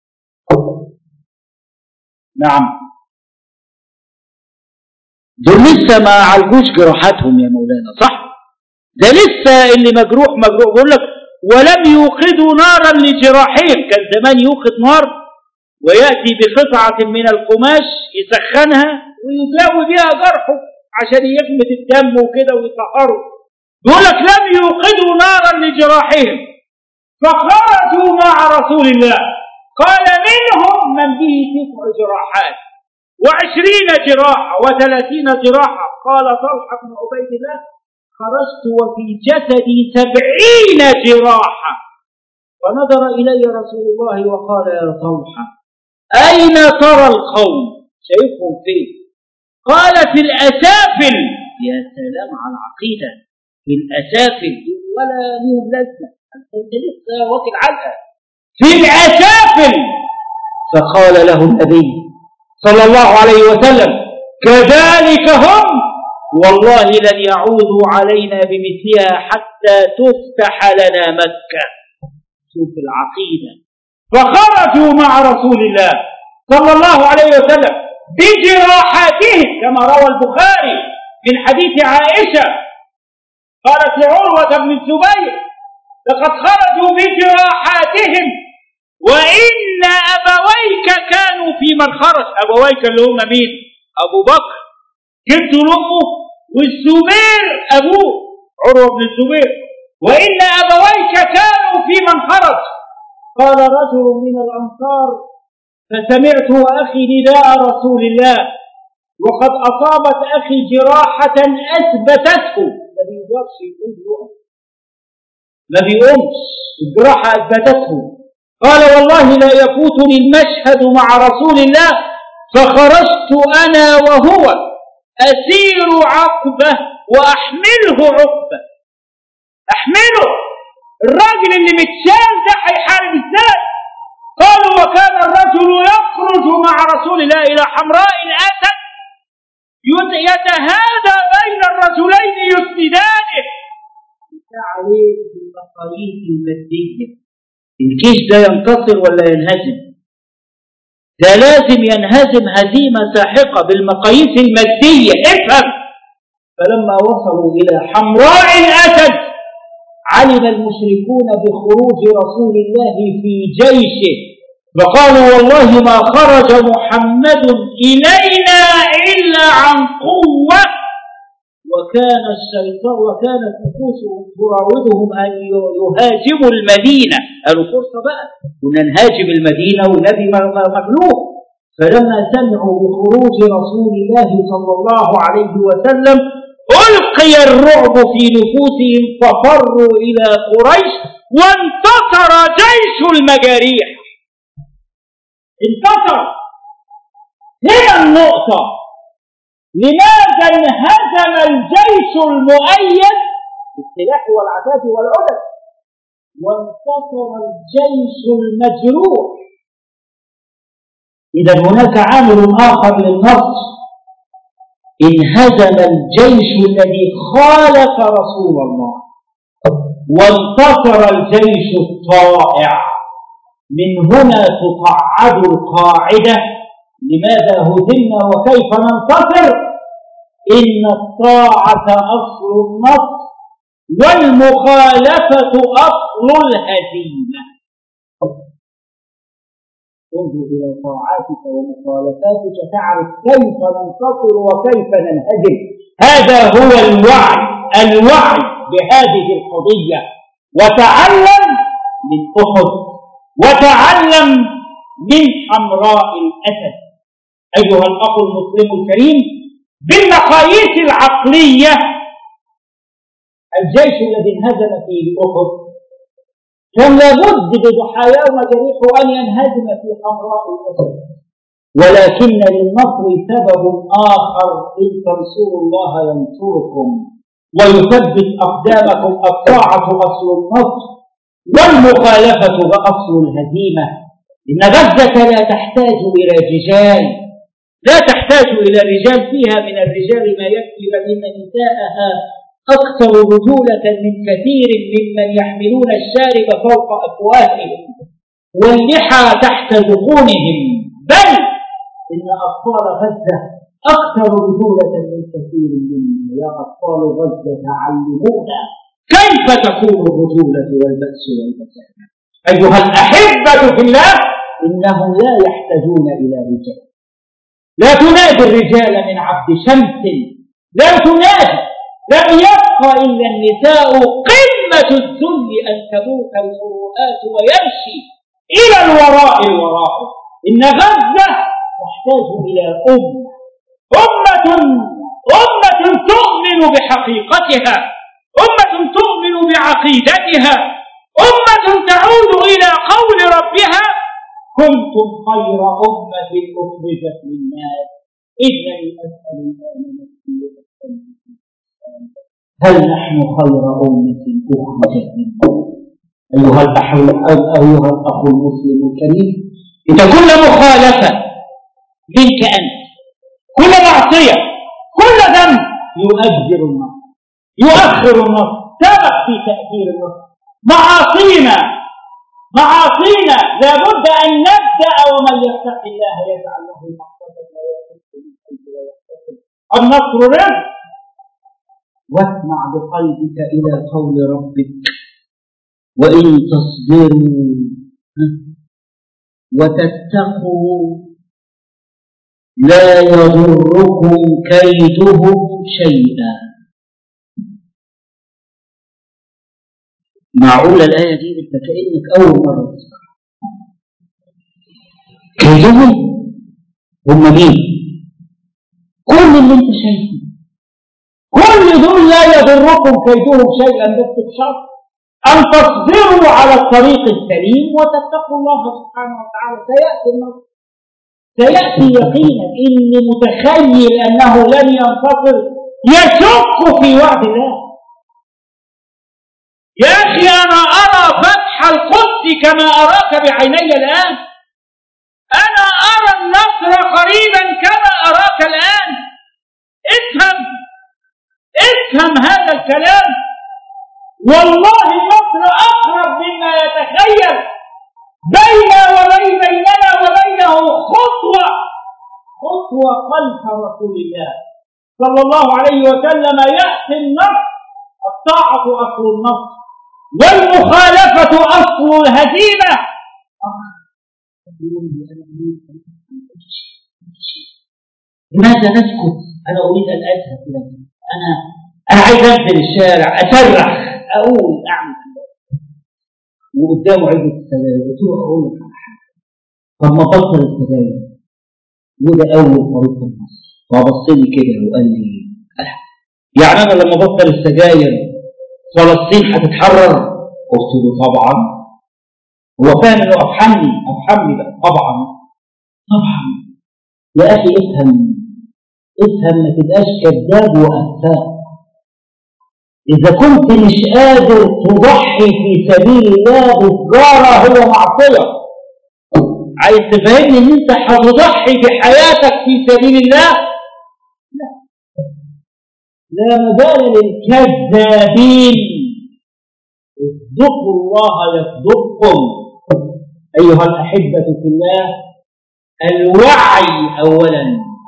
نعم، دول لسه ما عالجوش جراحاتهم يا مولانا، صح؟ ده لسه اللي مجروح مجروح. بقول لك ولم يوقدوا نارا لجراحهم. كان زمان يوقد نار ويأتي بقطعة من القماش يسخنها ويداوي بها جرحه عشان يخمد الدم وكده ويطهره. يقول لك لم يوقدوا نارا لجراحهم فخرجوا مع رسول الله. قال منهم من به تسع جراحات وعشرين جراحة وثلاثين جراحة. قال طلحة بن عبيد الله: خرجت وفي جسدي سبعين جراحة. فنظر إلي رسول الله وقال: يا طلحة أين ترى القوم؟ شايفهم فين؟ قال: في الأسافل. يا سلام على العقيدة، في الأسافل ولا لهم لازمة، أنت لسه واكل علقة في الأسافل. فقال له النبي صلى الله عليه وسلم: كذلك هم، والله لن يعودوا علينا بمثلها حتى تفتح لنا مكة. شوف العقيدة. فخرجوا مع رسول الله صلى الله عليه وسلم بجراحاتهم كما روى البخاري من حديث عائشة قالت لعروة بن الزبير: لقد خرجوا بجراحاتهم وإن أبويك كانوا في من خرج. أبويك اللي هم مين؟ أبو بكر جد أمه والزبير أبوه عروة بن الزبير. وإن أبويك كانوا في من خرج. قال رجل من الأنصار: فسمعت وأخي نداء رسول الله وقد أصابت أخي جراحة أثبتته. ما بيقدرش يقول يقف، ما بيقومش، الجراحة أثبتته. قال: والله لا يفوتني المشهد مع رسول الله. فخرجت أنا وهو أسير عقبة وأحمله عقبة. أحمله الراجل اللي متشال ده هيحارب ازاي؟ قالوا: وكان الرجل يخرج مع رسول الله إلى حمراء الأسد يتهادى بين الرجلين يسندانه. عليه بالمقاييس المادية الجيش ده ينتصر ولا ينهزم؟ ده لازم ينهزم هزيمة ساحقة بالمقاييس المادية. افهم. فلما وصلوا إلى حمراء الأسد علم المشركون بخروج رسول الله في جيشه فقالوا: والله ما خرج محمد إلينا إلا عن قوة. وكان الشيطان وكانت نفوسهم تراودهم أن يهاجموا المدينة. قالوا: فرصة بقى كنا نهاجم المدينة والنبي مغلوب. فلما سمعوا بخروج رسول الله صلى الله عليه وسلم ألقي الرعب في نفوسهم ففروا إلى قريش وانتصر جيش المجاريح. انتصر. هنا النقطة. لماذا انهزم الجيش المؤيد بالسلاح والعتاد والعدد؟ وانتصر الجيش المجروح. إذا هناك عامل آخر للنصر، انهزم الجيش الذي خالف رسول الله وانتصر الجيش الطائع. من هنا تصعد القاعدة: لماذا هزمنا وكيف ننتصر؟ إن الطاعة أصل النصر والمخالفة أصل الهزيمة. انظر إلى طاعاتك ومخالفاتك تعرف كيف ننتصر وكيف ننهزم. هذا هو الوعي الوعي بهذه القضية. وتعلم من أحد، وتعلم من حمراء الأسد. أيها الأخ المسلم الكريم، بالمقاييس العقلية الجيش الذي انهزم فيه أحد كان لابد بضحاياه ومجاريحه أن ينهزم في حمراء الأسد، ولكن للنصر سبب آخر: إن تنصروا الله ينصركم ويثبت أقدامكم. الطاعة أصل النصر والمخالفة أصل الهزيمة. إن غزة لا تحتاج إلى رجال، لا تحتاج إلى رجال، فيها من الرجال ما يكفي، بل إن نساءها أكثر رجولة من كثير ممن يحملون الشارب فوق أفواههم واللحى تحت ذقونهم. بل إن أطفال غزة أكثر رجولة من كثير منهم. يا أطفال غزة علمونا كيف تكون الرجولة والبأس والبسامة. أيها الأحبة في الله، إنهم لا يحتاجون إلى رجال. لا تنادي الرجال من عبد شمس، لا تنادي. لم يبقى إلا النساء. قمة الذل أن تموت المروءات ويمشي إلى الوراء الوراء. إن غزة تحتاج إلى أمة أمة أمة تؤمن بحقيقتها، أمة تؤمن بعقيدتها، أمة تعود إلى قول ربها: كنتم خير أمة أخرجت للناس. إنني أسأل الآن نفسي هل نحن خير أمة أخرجت للناس؟ أيها أيها الأخ المسلم الكريم، إذا كل مخالفة منك أنت، كل معصية، كل ذنب يؤجر النصر، يؤخر النصر، سبب في تأثير النصر. معاصينا معاصينا لابد أن نبدأ: ومن يتق الله يجعل له مخرجا ويرزقه من حيث لا يحتسب. النصر رزق. واسمع بقلبك إلى قول ربك: وإن تصبروا وتتقوا لا يضركم كيدهم شيئا. معقولة الآية دي انت كأنك أول مرة تسمع. كيدهم هم مين؟ كل اللي انت شايفه، كل دول لا يضركم كيدهم شيئا، بس بشرط أن تصبروا على الطريق السليم وتتقوا الله سبحانه وتعالى. سيأتي النصر، سيأتي يقينا. إني متخيل أنه لن ينتصر يشك في وعد الله. يا أخي أنا أرى فتح القدس كما أراك بعيني الآن. أنا أرى النصر قريبا كما أراك الآن. افهم افهم هذا الكلام. والله النصر أقرب مما يتخيل. بين وبين بيننا وبينه خطوة خطوة خلف رسول الله صلى الله عليه وسلم يأتي النصر. الطاعة أصل النصر والمخالفة أصل الهزيمة. لماذا نسكت؟ أنا أريد أن أذهب إلى أنا أنا عايز أنزل الشارع أسرح أقول أعمل وقدامه علبة السجاير. قلت له أقول لك على حاجة، طب ما بطل السجاير وده أول طريق النصر. فبص لي كده وقال لي: يعني أنا لما بطل السجاير فلسطين هتتحرر؟ قلت له: طبعا. هو فاهم إنه أفحمني أفحمني بقى. طبعا طبعا. يا أخي افهم افهم، ما تبقاش كذاب وأفاق. إذا كنت مش قادر تضحي في سبيل الله بالجارة هو معصية. عايز تفهمني إن أنت هتضحي بحياتك في سبيل الله؟ لا، لا مجال للكذابين. اصدقوا الله يصدقكم. أيها الأحبة في الله، الوعي أولا،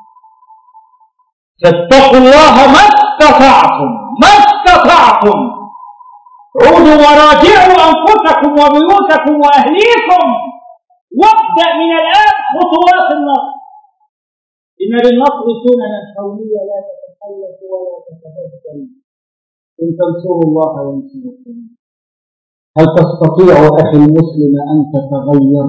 فاتقوا الله ما استطعتم ما استطعتم. عودوا وراجعوا أنفسكم وبيوتكم وأهليكم، وابدأ من الآن خطوات النصر. إن للنصر سننا قوية لا تتخلف ولا تتبدل. إن تنصروا الله ينصركم. هل تستطيع أخي المسلم أن تتغير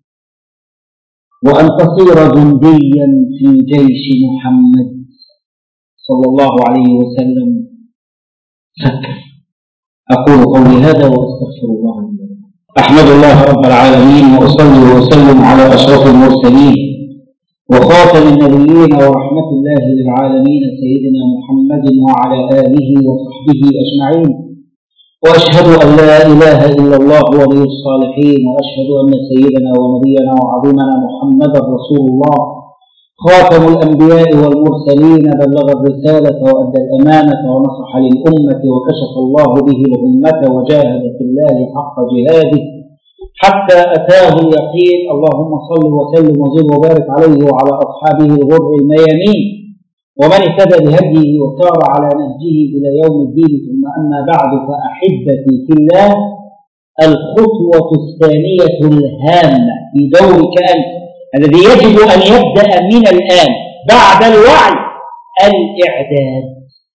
وأن تصير جنديا في جيش محمد صلى الله عليه وسلم؟ فكر. أقول قولي هذا وأستغفر الله لي. أحمد الله رب العالمين وأصلي وأسلم على أشرف المرسلين وخاتم النبيين ورحمة الله للعالمين سيدنا محمد وعلى آله وصحبه أجمعين. وأشهد أن لا إله إلا الله ولي الصالحين، وأشهد أن سيدنا ونبينا وعظيمنا محمدا رسول الله خاتم الأنبياء والمرسلين، بلغ الرسالة وأدى الأمانة ونصح للأمة وكشف الله به الأمة وجاهد في الله حق جهاده حتى أتاه اليقين. اللهم صل وسلم وزد وبارك عليه وعلى أصحابه الغر الميامين ومن اهتدى بهديه وسار على نهجه إلى يوم الدين. ثم أما بعد، فأحبتي في الله، الخطوة الثانية الهامة في دورك أنت الذي يجب أن يبدأ من الآن بعد الوعي الإعداد.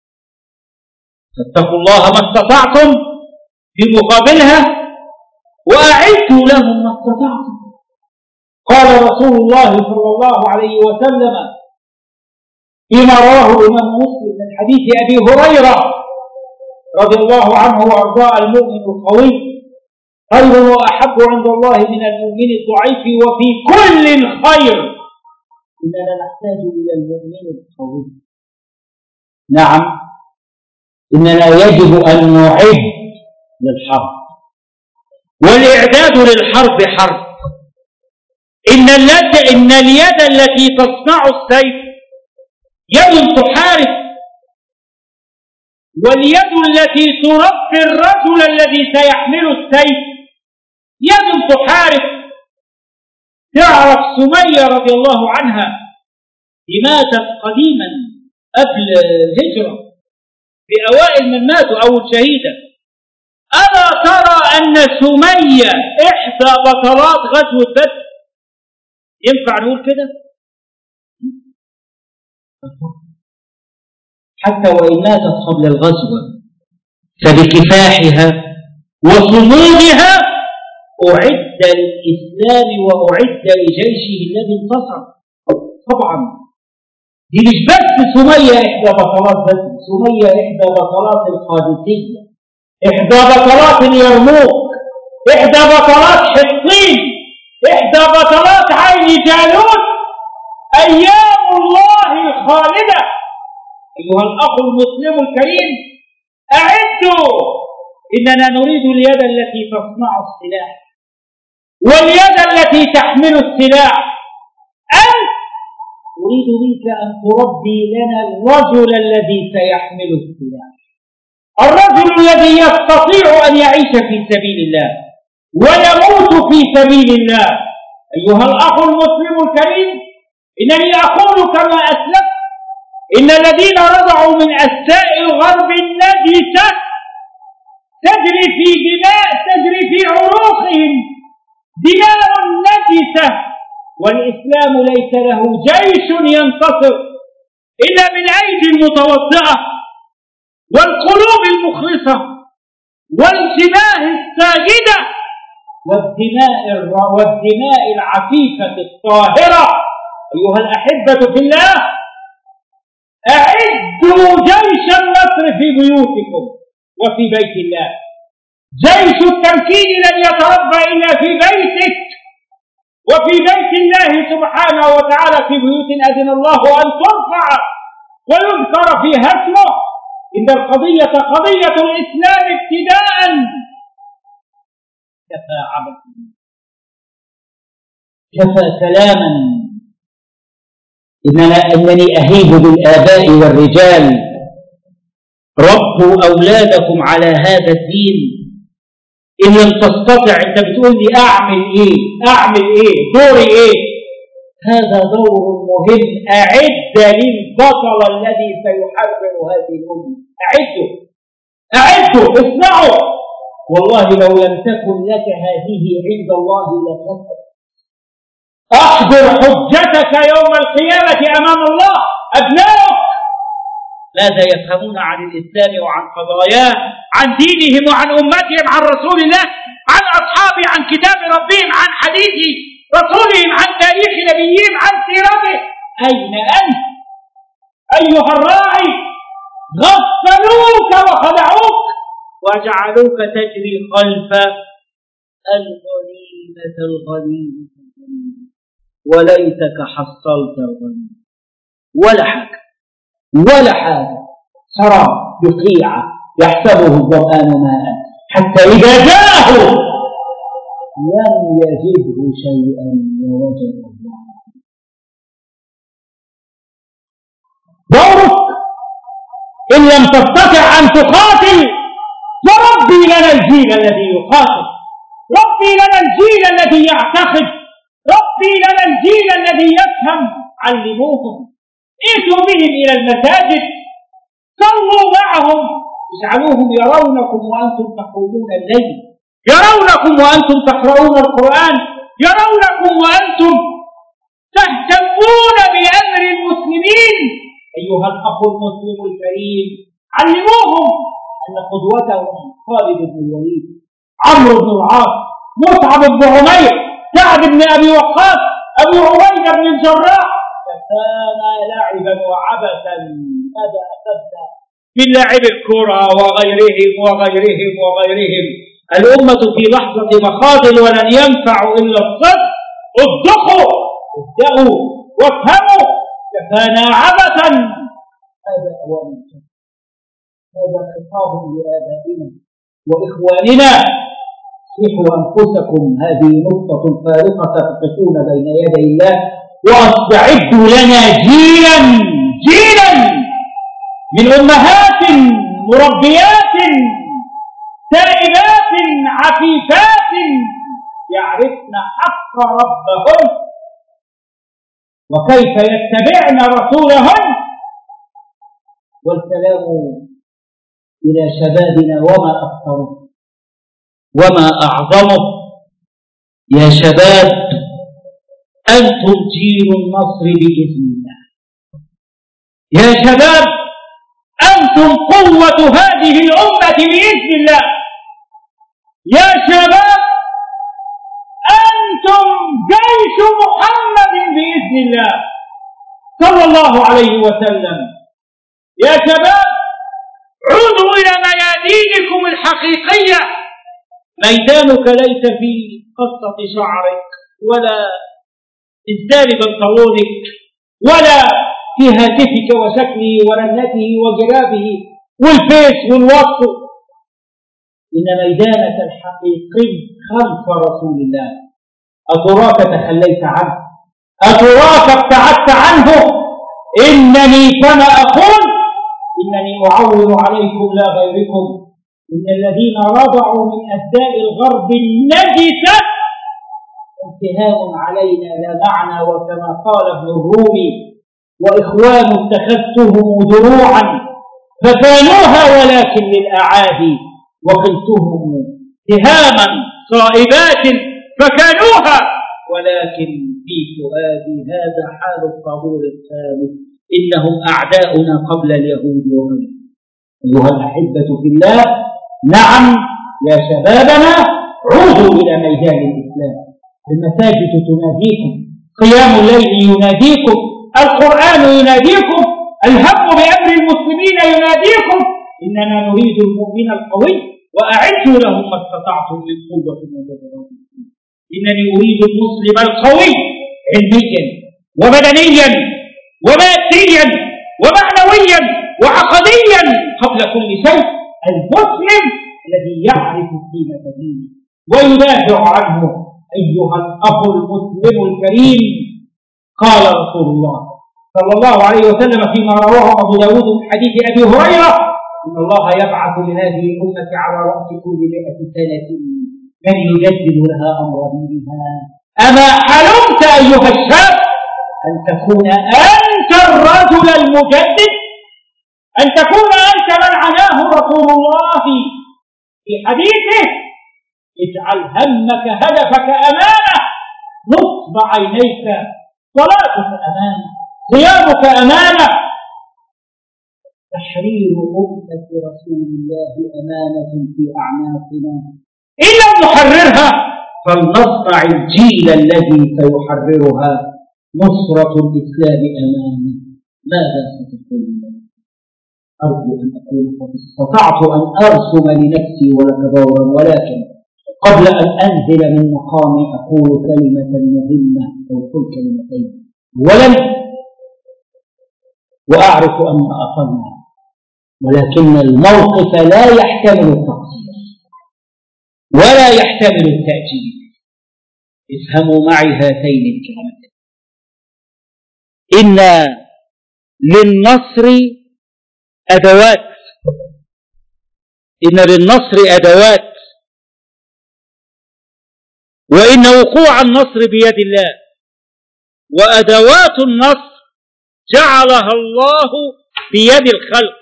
فاتقوا الله ما استطعتم، في مقابلها وأعدوا لهم ما استطعتم. قال رسول الله صلى الله عليه وسلم فيما رواه الإمام مسلم من حديث أبي هريرة رضي الله عنه وأرضاه: المؤمن القوي خير وأحب عند الله من المؤمن الضعيف وفي كل خير. إننا نحتاج إلى المؤمن القوي. نعم، إننا يجب أن نعد للحرب، والإعداد للحرب حرب. إن إن اليد التي تصنع السيف يد تحارب، واليد التي تربي الرجل الذي سيحمل السيف يد تحارب. تعرف سمية رضي الله عنها ماتت قديما قبل الهجرة، بأوائل من ماتوا أول شهيدة. ألا ترى أن سمية إحدى بطلات غزوة بدر؟ ينفع نقول كده؟ حتى وإن ماتت قبل الغزوة فبكفاحها وصمودها أعد للإسلام وأعد لجيشه الذي انتصر. طبعا دي مش بس سمية إحدى بطلات بدر، سمية إحدى بطلات القادسية، إحدى بطلات اليرموك، إحدى بطلات حطين، إحدى بطلات عين جالوت. أيام الله الخالدة. أيها الأخ المسلم الكريم، أعدوا. إننا نريد اليد التي تصنع السلاح واليد التي تحمل السلاح. أنت أريد منك أن تربي لنا الرجل الذي سيحمل السلاح، الرجل الذي يستطيع أن يعيش في سبيل الله ويموت في سبيل الله. أيها الأخ المسلم الكريم، إنني أقول كما أسلفت: إن الذين رضعوا من أساء الغرب النجسة تجري في دماء تجري في عروقهم دماء نجسة، والإسلام ليس له جيش ينتصر إلا بالأيدي المتوضئة والقلوب المخلصة والجباه الساجدة والدماء والدماء العفيفة الطاهرة. أيها الأحبة في الله، أعدوا جيش النصر في بيوتكم وفي بيت الله. جيش التمكين لن يتربى إلا في بيتك وفي بيت الله سبحانه وتعالى، في بيوت أذن الله أن ترفع ويذكر فيها اسمه إن القضية قضية الإسلام ابتداء. كفى عبثا، كفى كلاما. إننا إنني أهيب بالآباء والرجال، ربوا أولادكم على هذا الدين. إن لم تستطع، أنت بتقول لي أعمل إيه؟ أعمل إيه؟ دوري إيه؟ هذا دور مهم. أعد للبطل الذي سيحرر هذه الأمة. أعده أعده اسمعوا. والله لو لم تكن لك هذه عند الله لكفت. أحضر حجتك يوم القيامة أمام الله. أبنائك ماذا يفهمون عن الإسلام وعن قضاياه، عن دينهم وعن أمتهم، عن رسول الله، عن أصحابه، عن كتاب ربهم، عن حديث رسولهم، عن تاريخ نبيهم، عن سيرته؟ أين أنت أيها الراعي؟ غفلوك وخدعوك وجعلوك تجري خلف الغنيمة الغنيمة وليتك حصلت الغنيمة. ولا حاجة ولا حاجة. سراب بقيعة يحسبه الظمآن ماء حتى إذا جاءه لم يجده شيئا ووجد الله. دورك إن لم تستطع أن تقاتل فربي لنا الجيل الذي يقاتل، ربي لنا الجيل الذي يعتقد، ربي لنا الجيل الذي يفهم. علموهم، ائتوا بهم إلى المساجد، صلوا معهم، اجعلوهم يرونكم وأنتم تقومون الليل، يرونكم وأنتم تقرؤون القرآن، يرونكم وأنتم تهتمون بأمر المسلمين. أيها الأخ المسلم الكريم، علموهم أن قدوتهم خالد بن الوليد، عمرو بن العاص، مصعب بن عمير، سعد بن أبي وقاص، أبو عبيدة بن الجراح. كفانا لعبا وعبثا. ماذا أخذنا من لاعب الكرة وغيرهم وغيرهم وغيرهم؟ الأمة في لحظة مخاضل ولن ينفع إلا الصدق. اصدقوا، ابدأوا وافهموا. كفانا عبثا. هذا أوامر، هذا خطاب لآبائنا وإخواننا. اصلحوا أنفسكم. هذه نقطة فارقة تقفون بين يدي الله. واستعدوا لنا جيلا جيلا من أمهات مربيات تائبات عفيفات يعرفن حق ربهن وكيف يتبعن رسولهن. والكلام إلى شبابنا وما أكثره وما أعظمه. يا شباب، أنتم جيل النصر بإذن الله. يا شباب، أنتم قوة هذه الأمة بإذن الله. يا شباب، أنتم جيش محمد بإذن الله صلى الله عليه وسلم. يا شباب، عودوا إلى ميادينكم الحقيقية. ميدانك ليس في قصة شعرك ولا إزدال بنطلونك ولا في هاتفك وشكله ورنته وجرابه والفيس والوصف. إن ميدانك الحقيقي خلف رسول الله. أتراك تخليت عنه؟ أتراك ابتعدت عنه؟ إنني كما أقول إنني أعول عليكم لا غيركم. إن الذين رضعوا من أبناء الغرب النجسة امتهان علينا لا معنى. وكما قال ابن الرومي: وإخوان اتخذتهم دروعا فكانوها ولكن للأعادي، وقلتهم تهاما صائبات فكانوها ولكن في فؤادي. هذا حال الطابور الثالث. إنهم أعداؤنا قبل اليهود وغيرهم. أيها الأحبة في الله، نعم يا شبابنا، عودوا إلى ميدان الإسلام. المساجد تناديكم، قيام الليل يناديكم، القرآن يناديكم، الهم بأمر المسلمين يناديكم. إننا نريد المؤمن القوي وأعدوا لهم ما استطعتم من قوة وجبروت. إنني أريد المسلم القوي علميا وبدنيا وماديا ومعنويا وعقديا قبل كل شيء المسلم الذي يعرف قيمة دينه ويدافع عنه. أيها الأخ المسلم الكريم، قال رسول الله صلى الله عليه وسلم فيما رواه أبو داود من حديث أبي هريرة: إن الله يبعث لهذه الأمة على رأس كل مئة سنة من يجدد لها أمر دينها. أما حلمت أيها الشاب أن تكون أنت الرجل المجدد؟ أن تكون أنت من عناه رسول الله في حديثه: اجعل همك هدفك أمانة، نصب عينيك، صلاتك أمانة، صيامك أمانة، تحرير أمة رسول الله أمانة في أعناقنا. إن لم نحررها فلنصنع الجيل الذي سيحررها. نصرة الإسلام أمانة. ماذا ستقول؟ أرجو أن أقول قد استطعت أن أرسم لنفسي ولك دورا، ولكن قبل أن أنزل من مقامي أقول كلمة مهمة أو كل كلمتين. أولا، وأعرف أن أقلنا، ولكن الموقف لا يحتمل التقصير ولا يحتمل التأجيل. افهموا معي هاتين الكلمتين: إن للنصر أدوات، إن للنصر أدوات، وإن وقوع النصر بيد الله، وأدوات النصر جعلها الله بيد الخلق.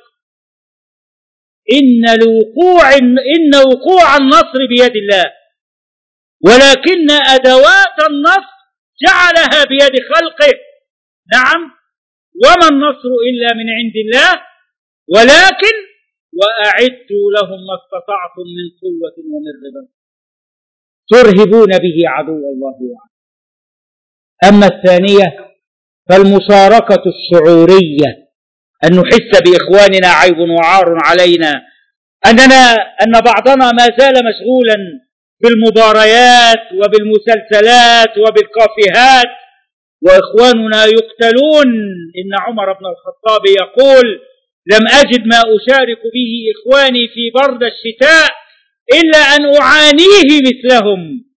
إن الوقوع إن وقوع النصر بيد الله، ولكن أدوات النصر جعلها بيد خلقه. نعم، وما النصر إلا من عند الله، ولكن وأعدوا لهم ما استطعتم من قوة ومن رباط ترهبون به عدو الله وعدوه. أما الثانية فالمشاركة الشعورية، أن نحس بإخواننا عيب وعار علينا، أننا أن بعضنا ما زال مشغولا بالمباريات وبالمسلسلات وبالكافيهات وإخواننا يقتلون. إن عمر بن الخطاب يقول: لم أجد ما أشارك به إخواني في برد الشتاء إلا أن أعانيه مثلهم.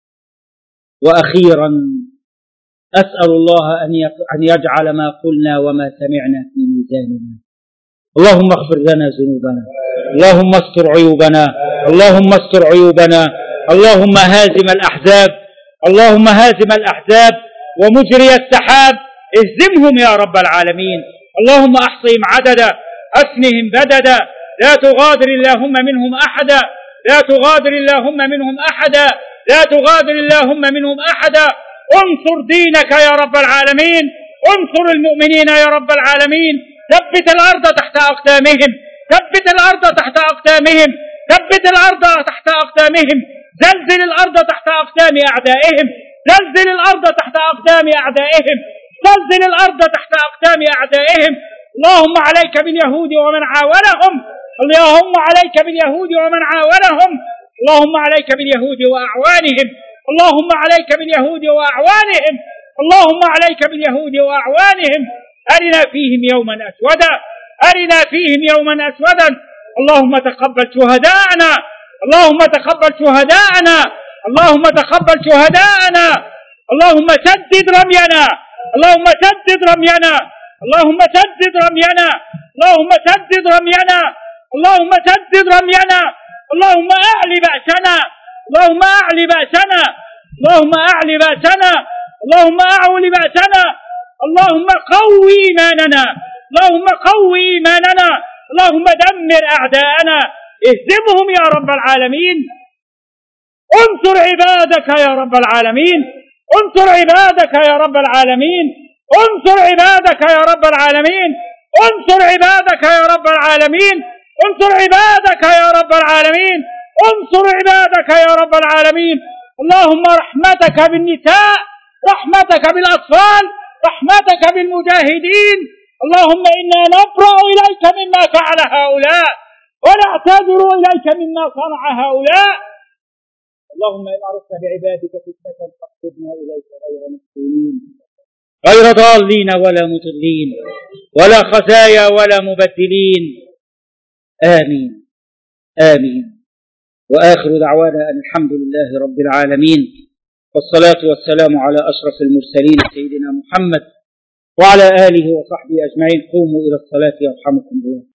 وأخيرا أسأل الله أن يجعل ما قلنا وما سمعنا في ميزاننا. اللهم اغفر لنا ذنوبنا، اللهم استر عيوبنا، اللهم استر عيوبنا، اللهم هازم الأحزاب، اللهم هازم الأحزاب ومجري السحاب اهزمهم يا رب العالمين. اللهم أحصهم عددا، أسنهم بددا، لا تغادر اللهم منهم أحدا، لا تغادر اللهم منهم أحدا، لا تغادر اللهم منهم أحدا. انصر دينك يا رب العالمين، انصر المؤمنين يا رب العالمين. ثبت الأرض تحت أقدامهم، ثبت الأرض تحت أقدامهم، ثبت الأرض تحت أقدامهم. زلزل الأرض تحت أقدام أعدائهم، زلزل الأرض تحت أقدام أعدائهم، زلزل الأرض تحت أقدام أعدائهم. اللهم عليك باليهود ومن عاونهم، اللهم عليك باليهود ومن عاونهم، اللهم عليك باليهود وأعوانهم، اللهم عليك باليهود وأعوانهم، اللهم عليك باليهود وأعوانهم. أرنا فيهم يوما أسودا، أرنا فيهم يوما أسودا. اللهم تقبل شهداءنا، اللهم تقبل شهداءنا، اللهم تقبل شهداءنا. اللهم سدد رمينا، اللهم سدد رمينا، اللهم سدد رمينا، اللهم سدد رمينا، اللهم سدد رمينا. اللهم أعلي بأسنا، اللهم أعلي بأسنا، اللهم أعلي بأسنا، اللهم أعلي بأسنا. اللهم قوي إيماننا، اللهم قوي إيماننا، اللهم دمر أعداءنا، اهزمهم يا رب العالمين. انصر عبادك يا رب العالمين، انصر عبادك يا رب العالمين، انصر عبادك يا رب العالمين، انصر عبادك يا رب العالمين، انصر عبادك يا رب العالمين، انصر عبادك يا رب العالمين. اللهم رحمتك بالنساء، رحمتك بالأطفال، رحمتك بالمجاهدين. اللهم إنا نبرأ إليك مما فعل هؤلاء ونعتذر إليك مما صنع هؤلاء. اللهم إن أردت بعبادك فتنة فاقبضنا إليك غير مفتونين. غير ضالين ولا مضلين ولا خزايا ولا مبدلين. آمين آمين. وآخر دعوانا أن الحمد لله رب العالمين، والصلاة والسلام على أشرف المرسلين سيدنا محمد وعلى آله وصحبه أجمعين. قوموا إلى الصلاة يرحمكم الله.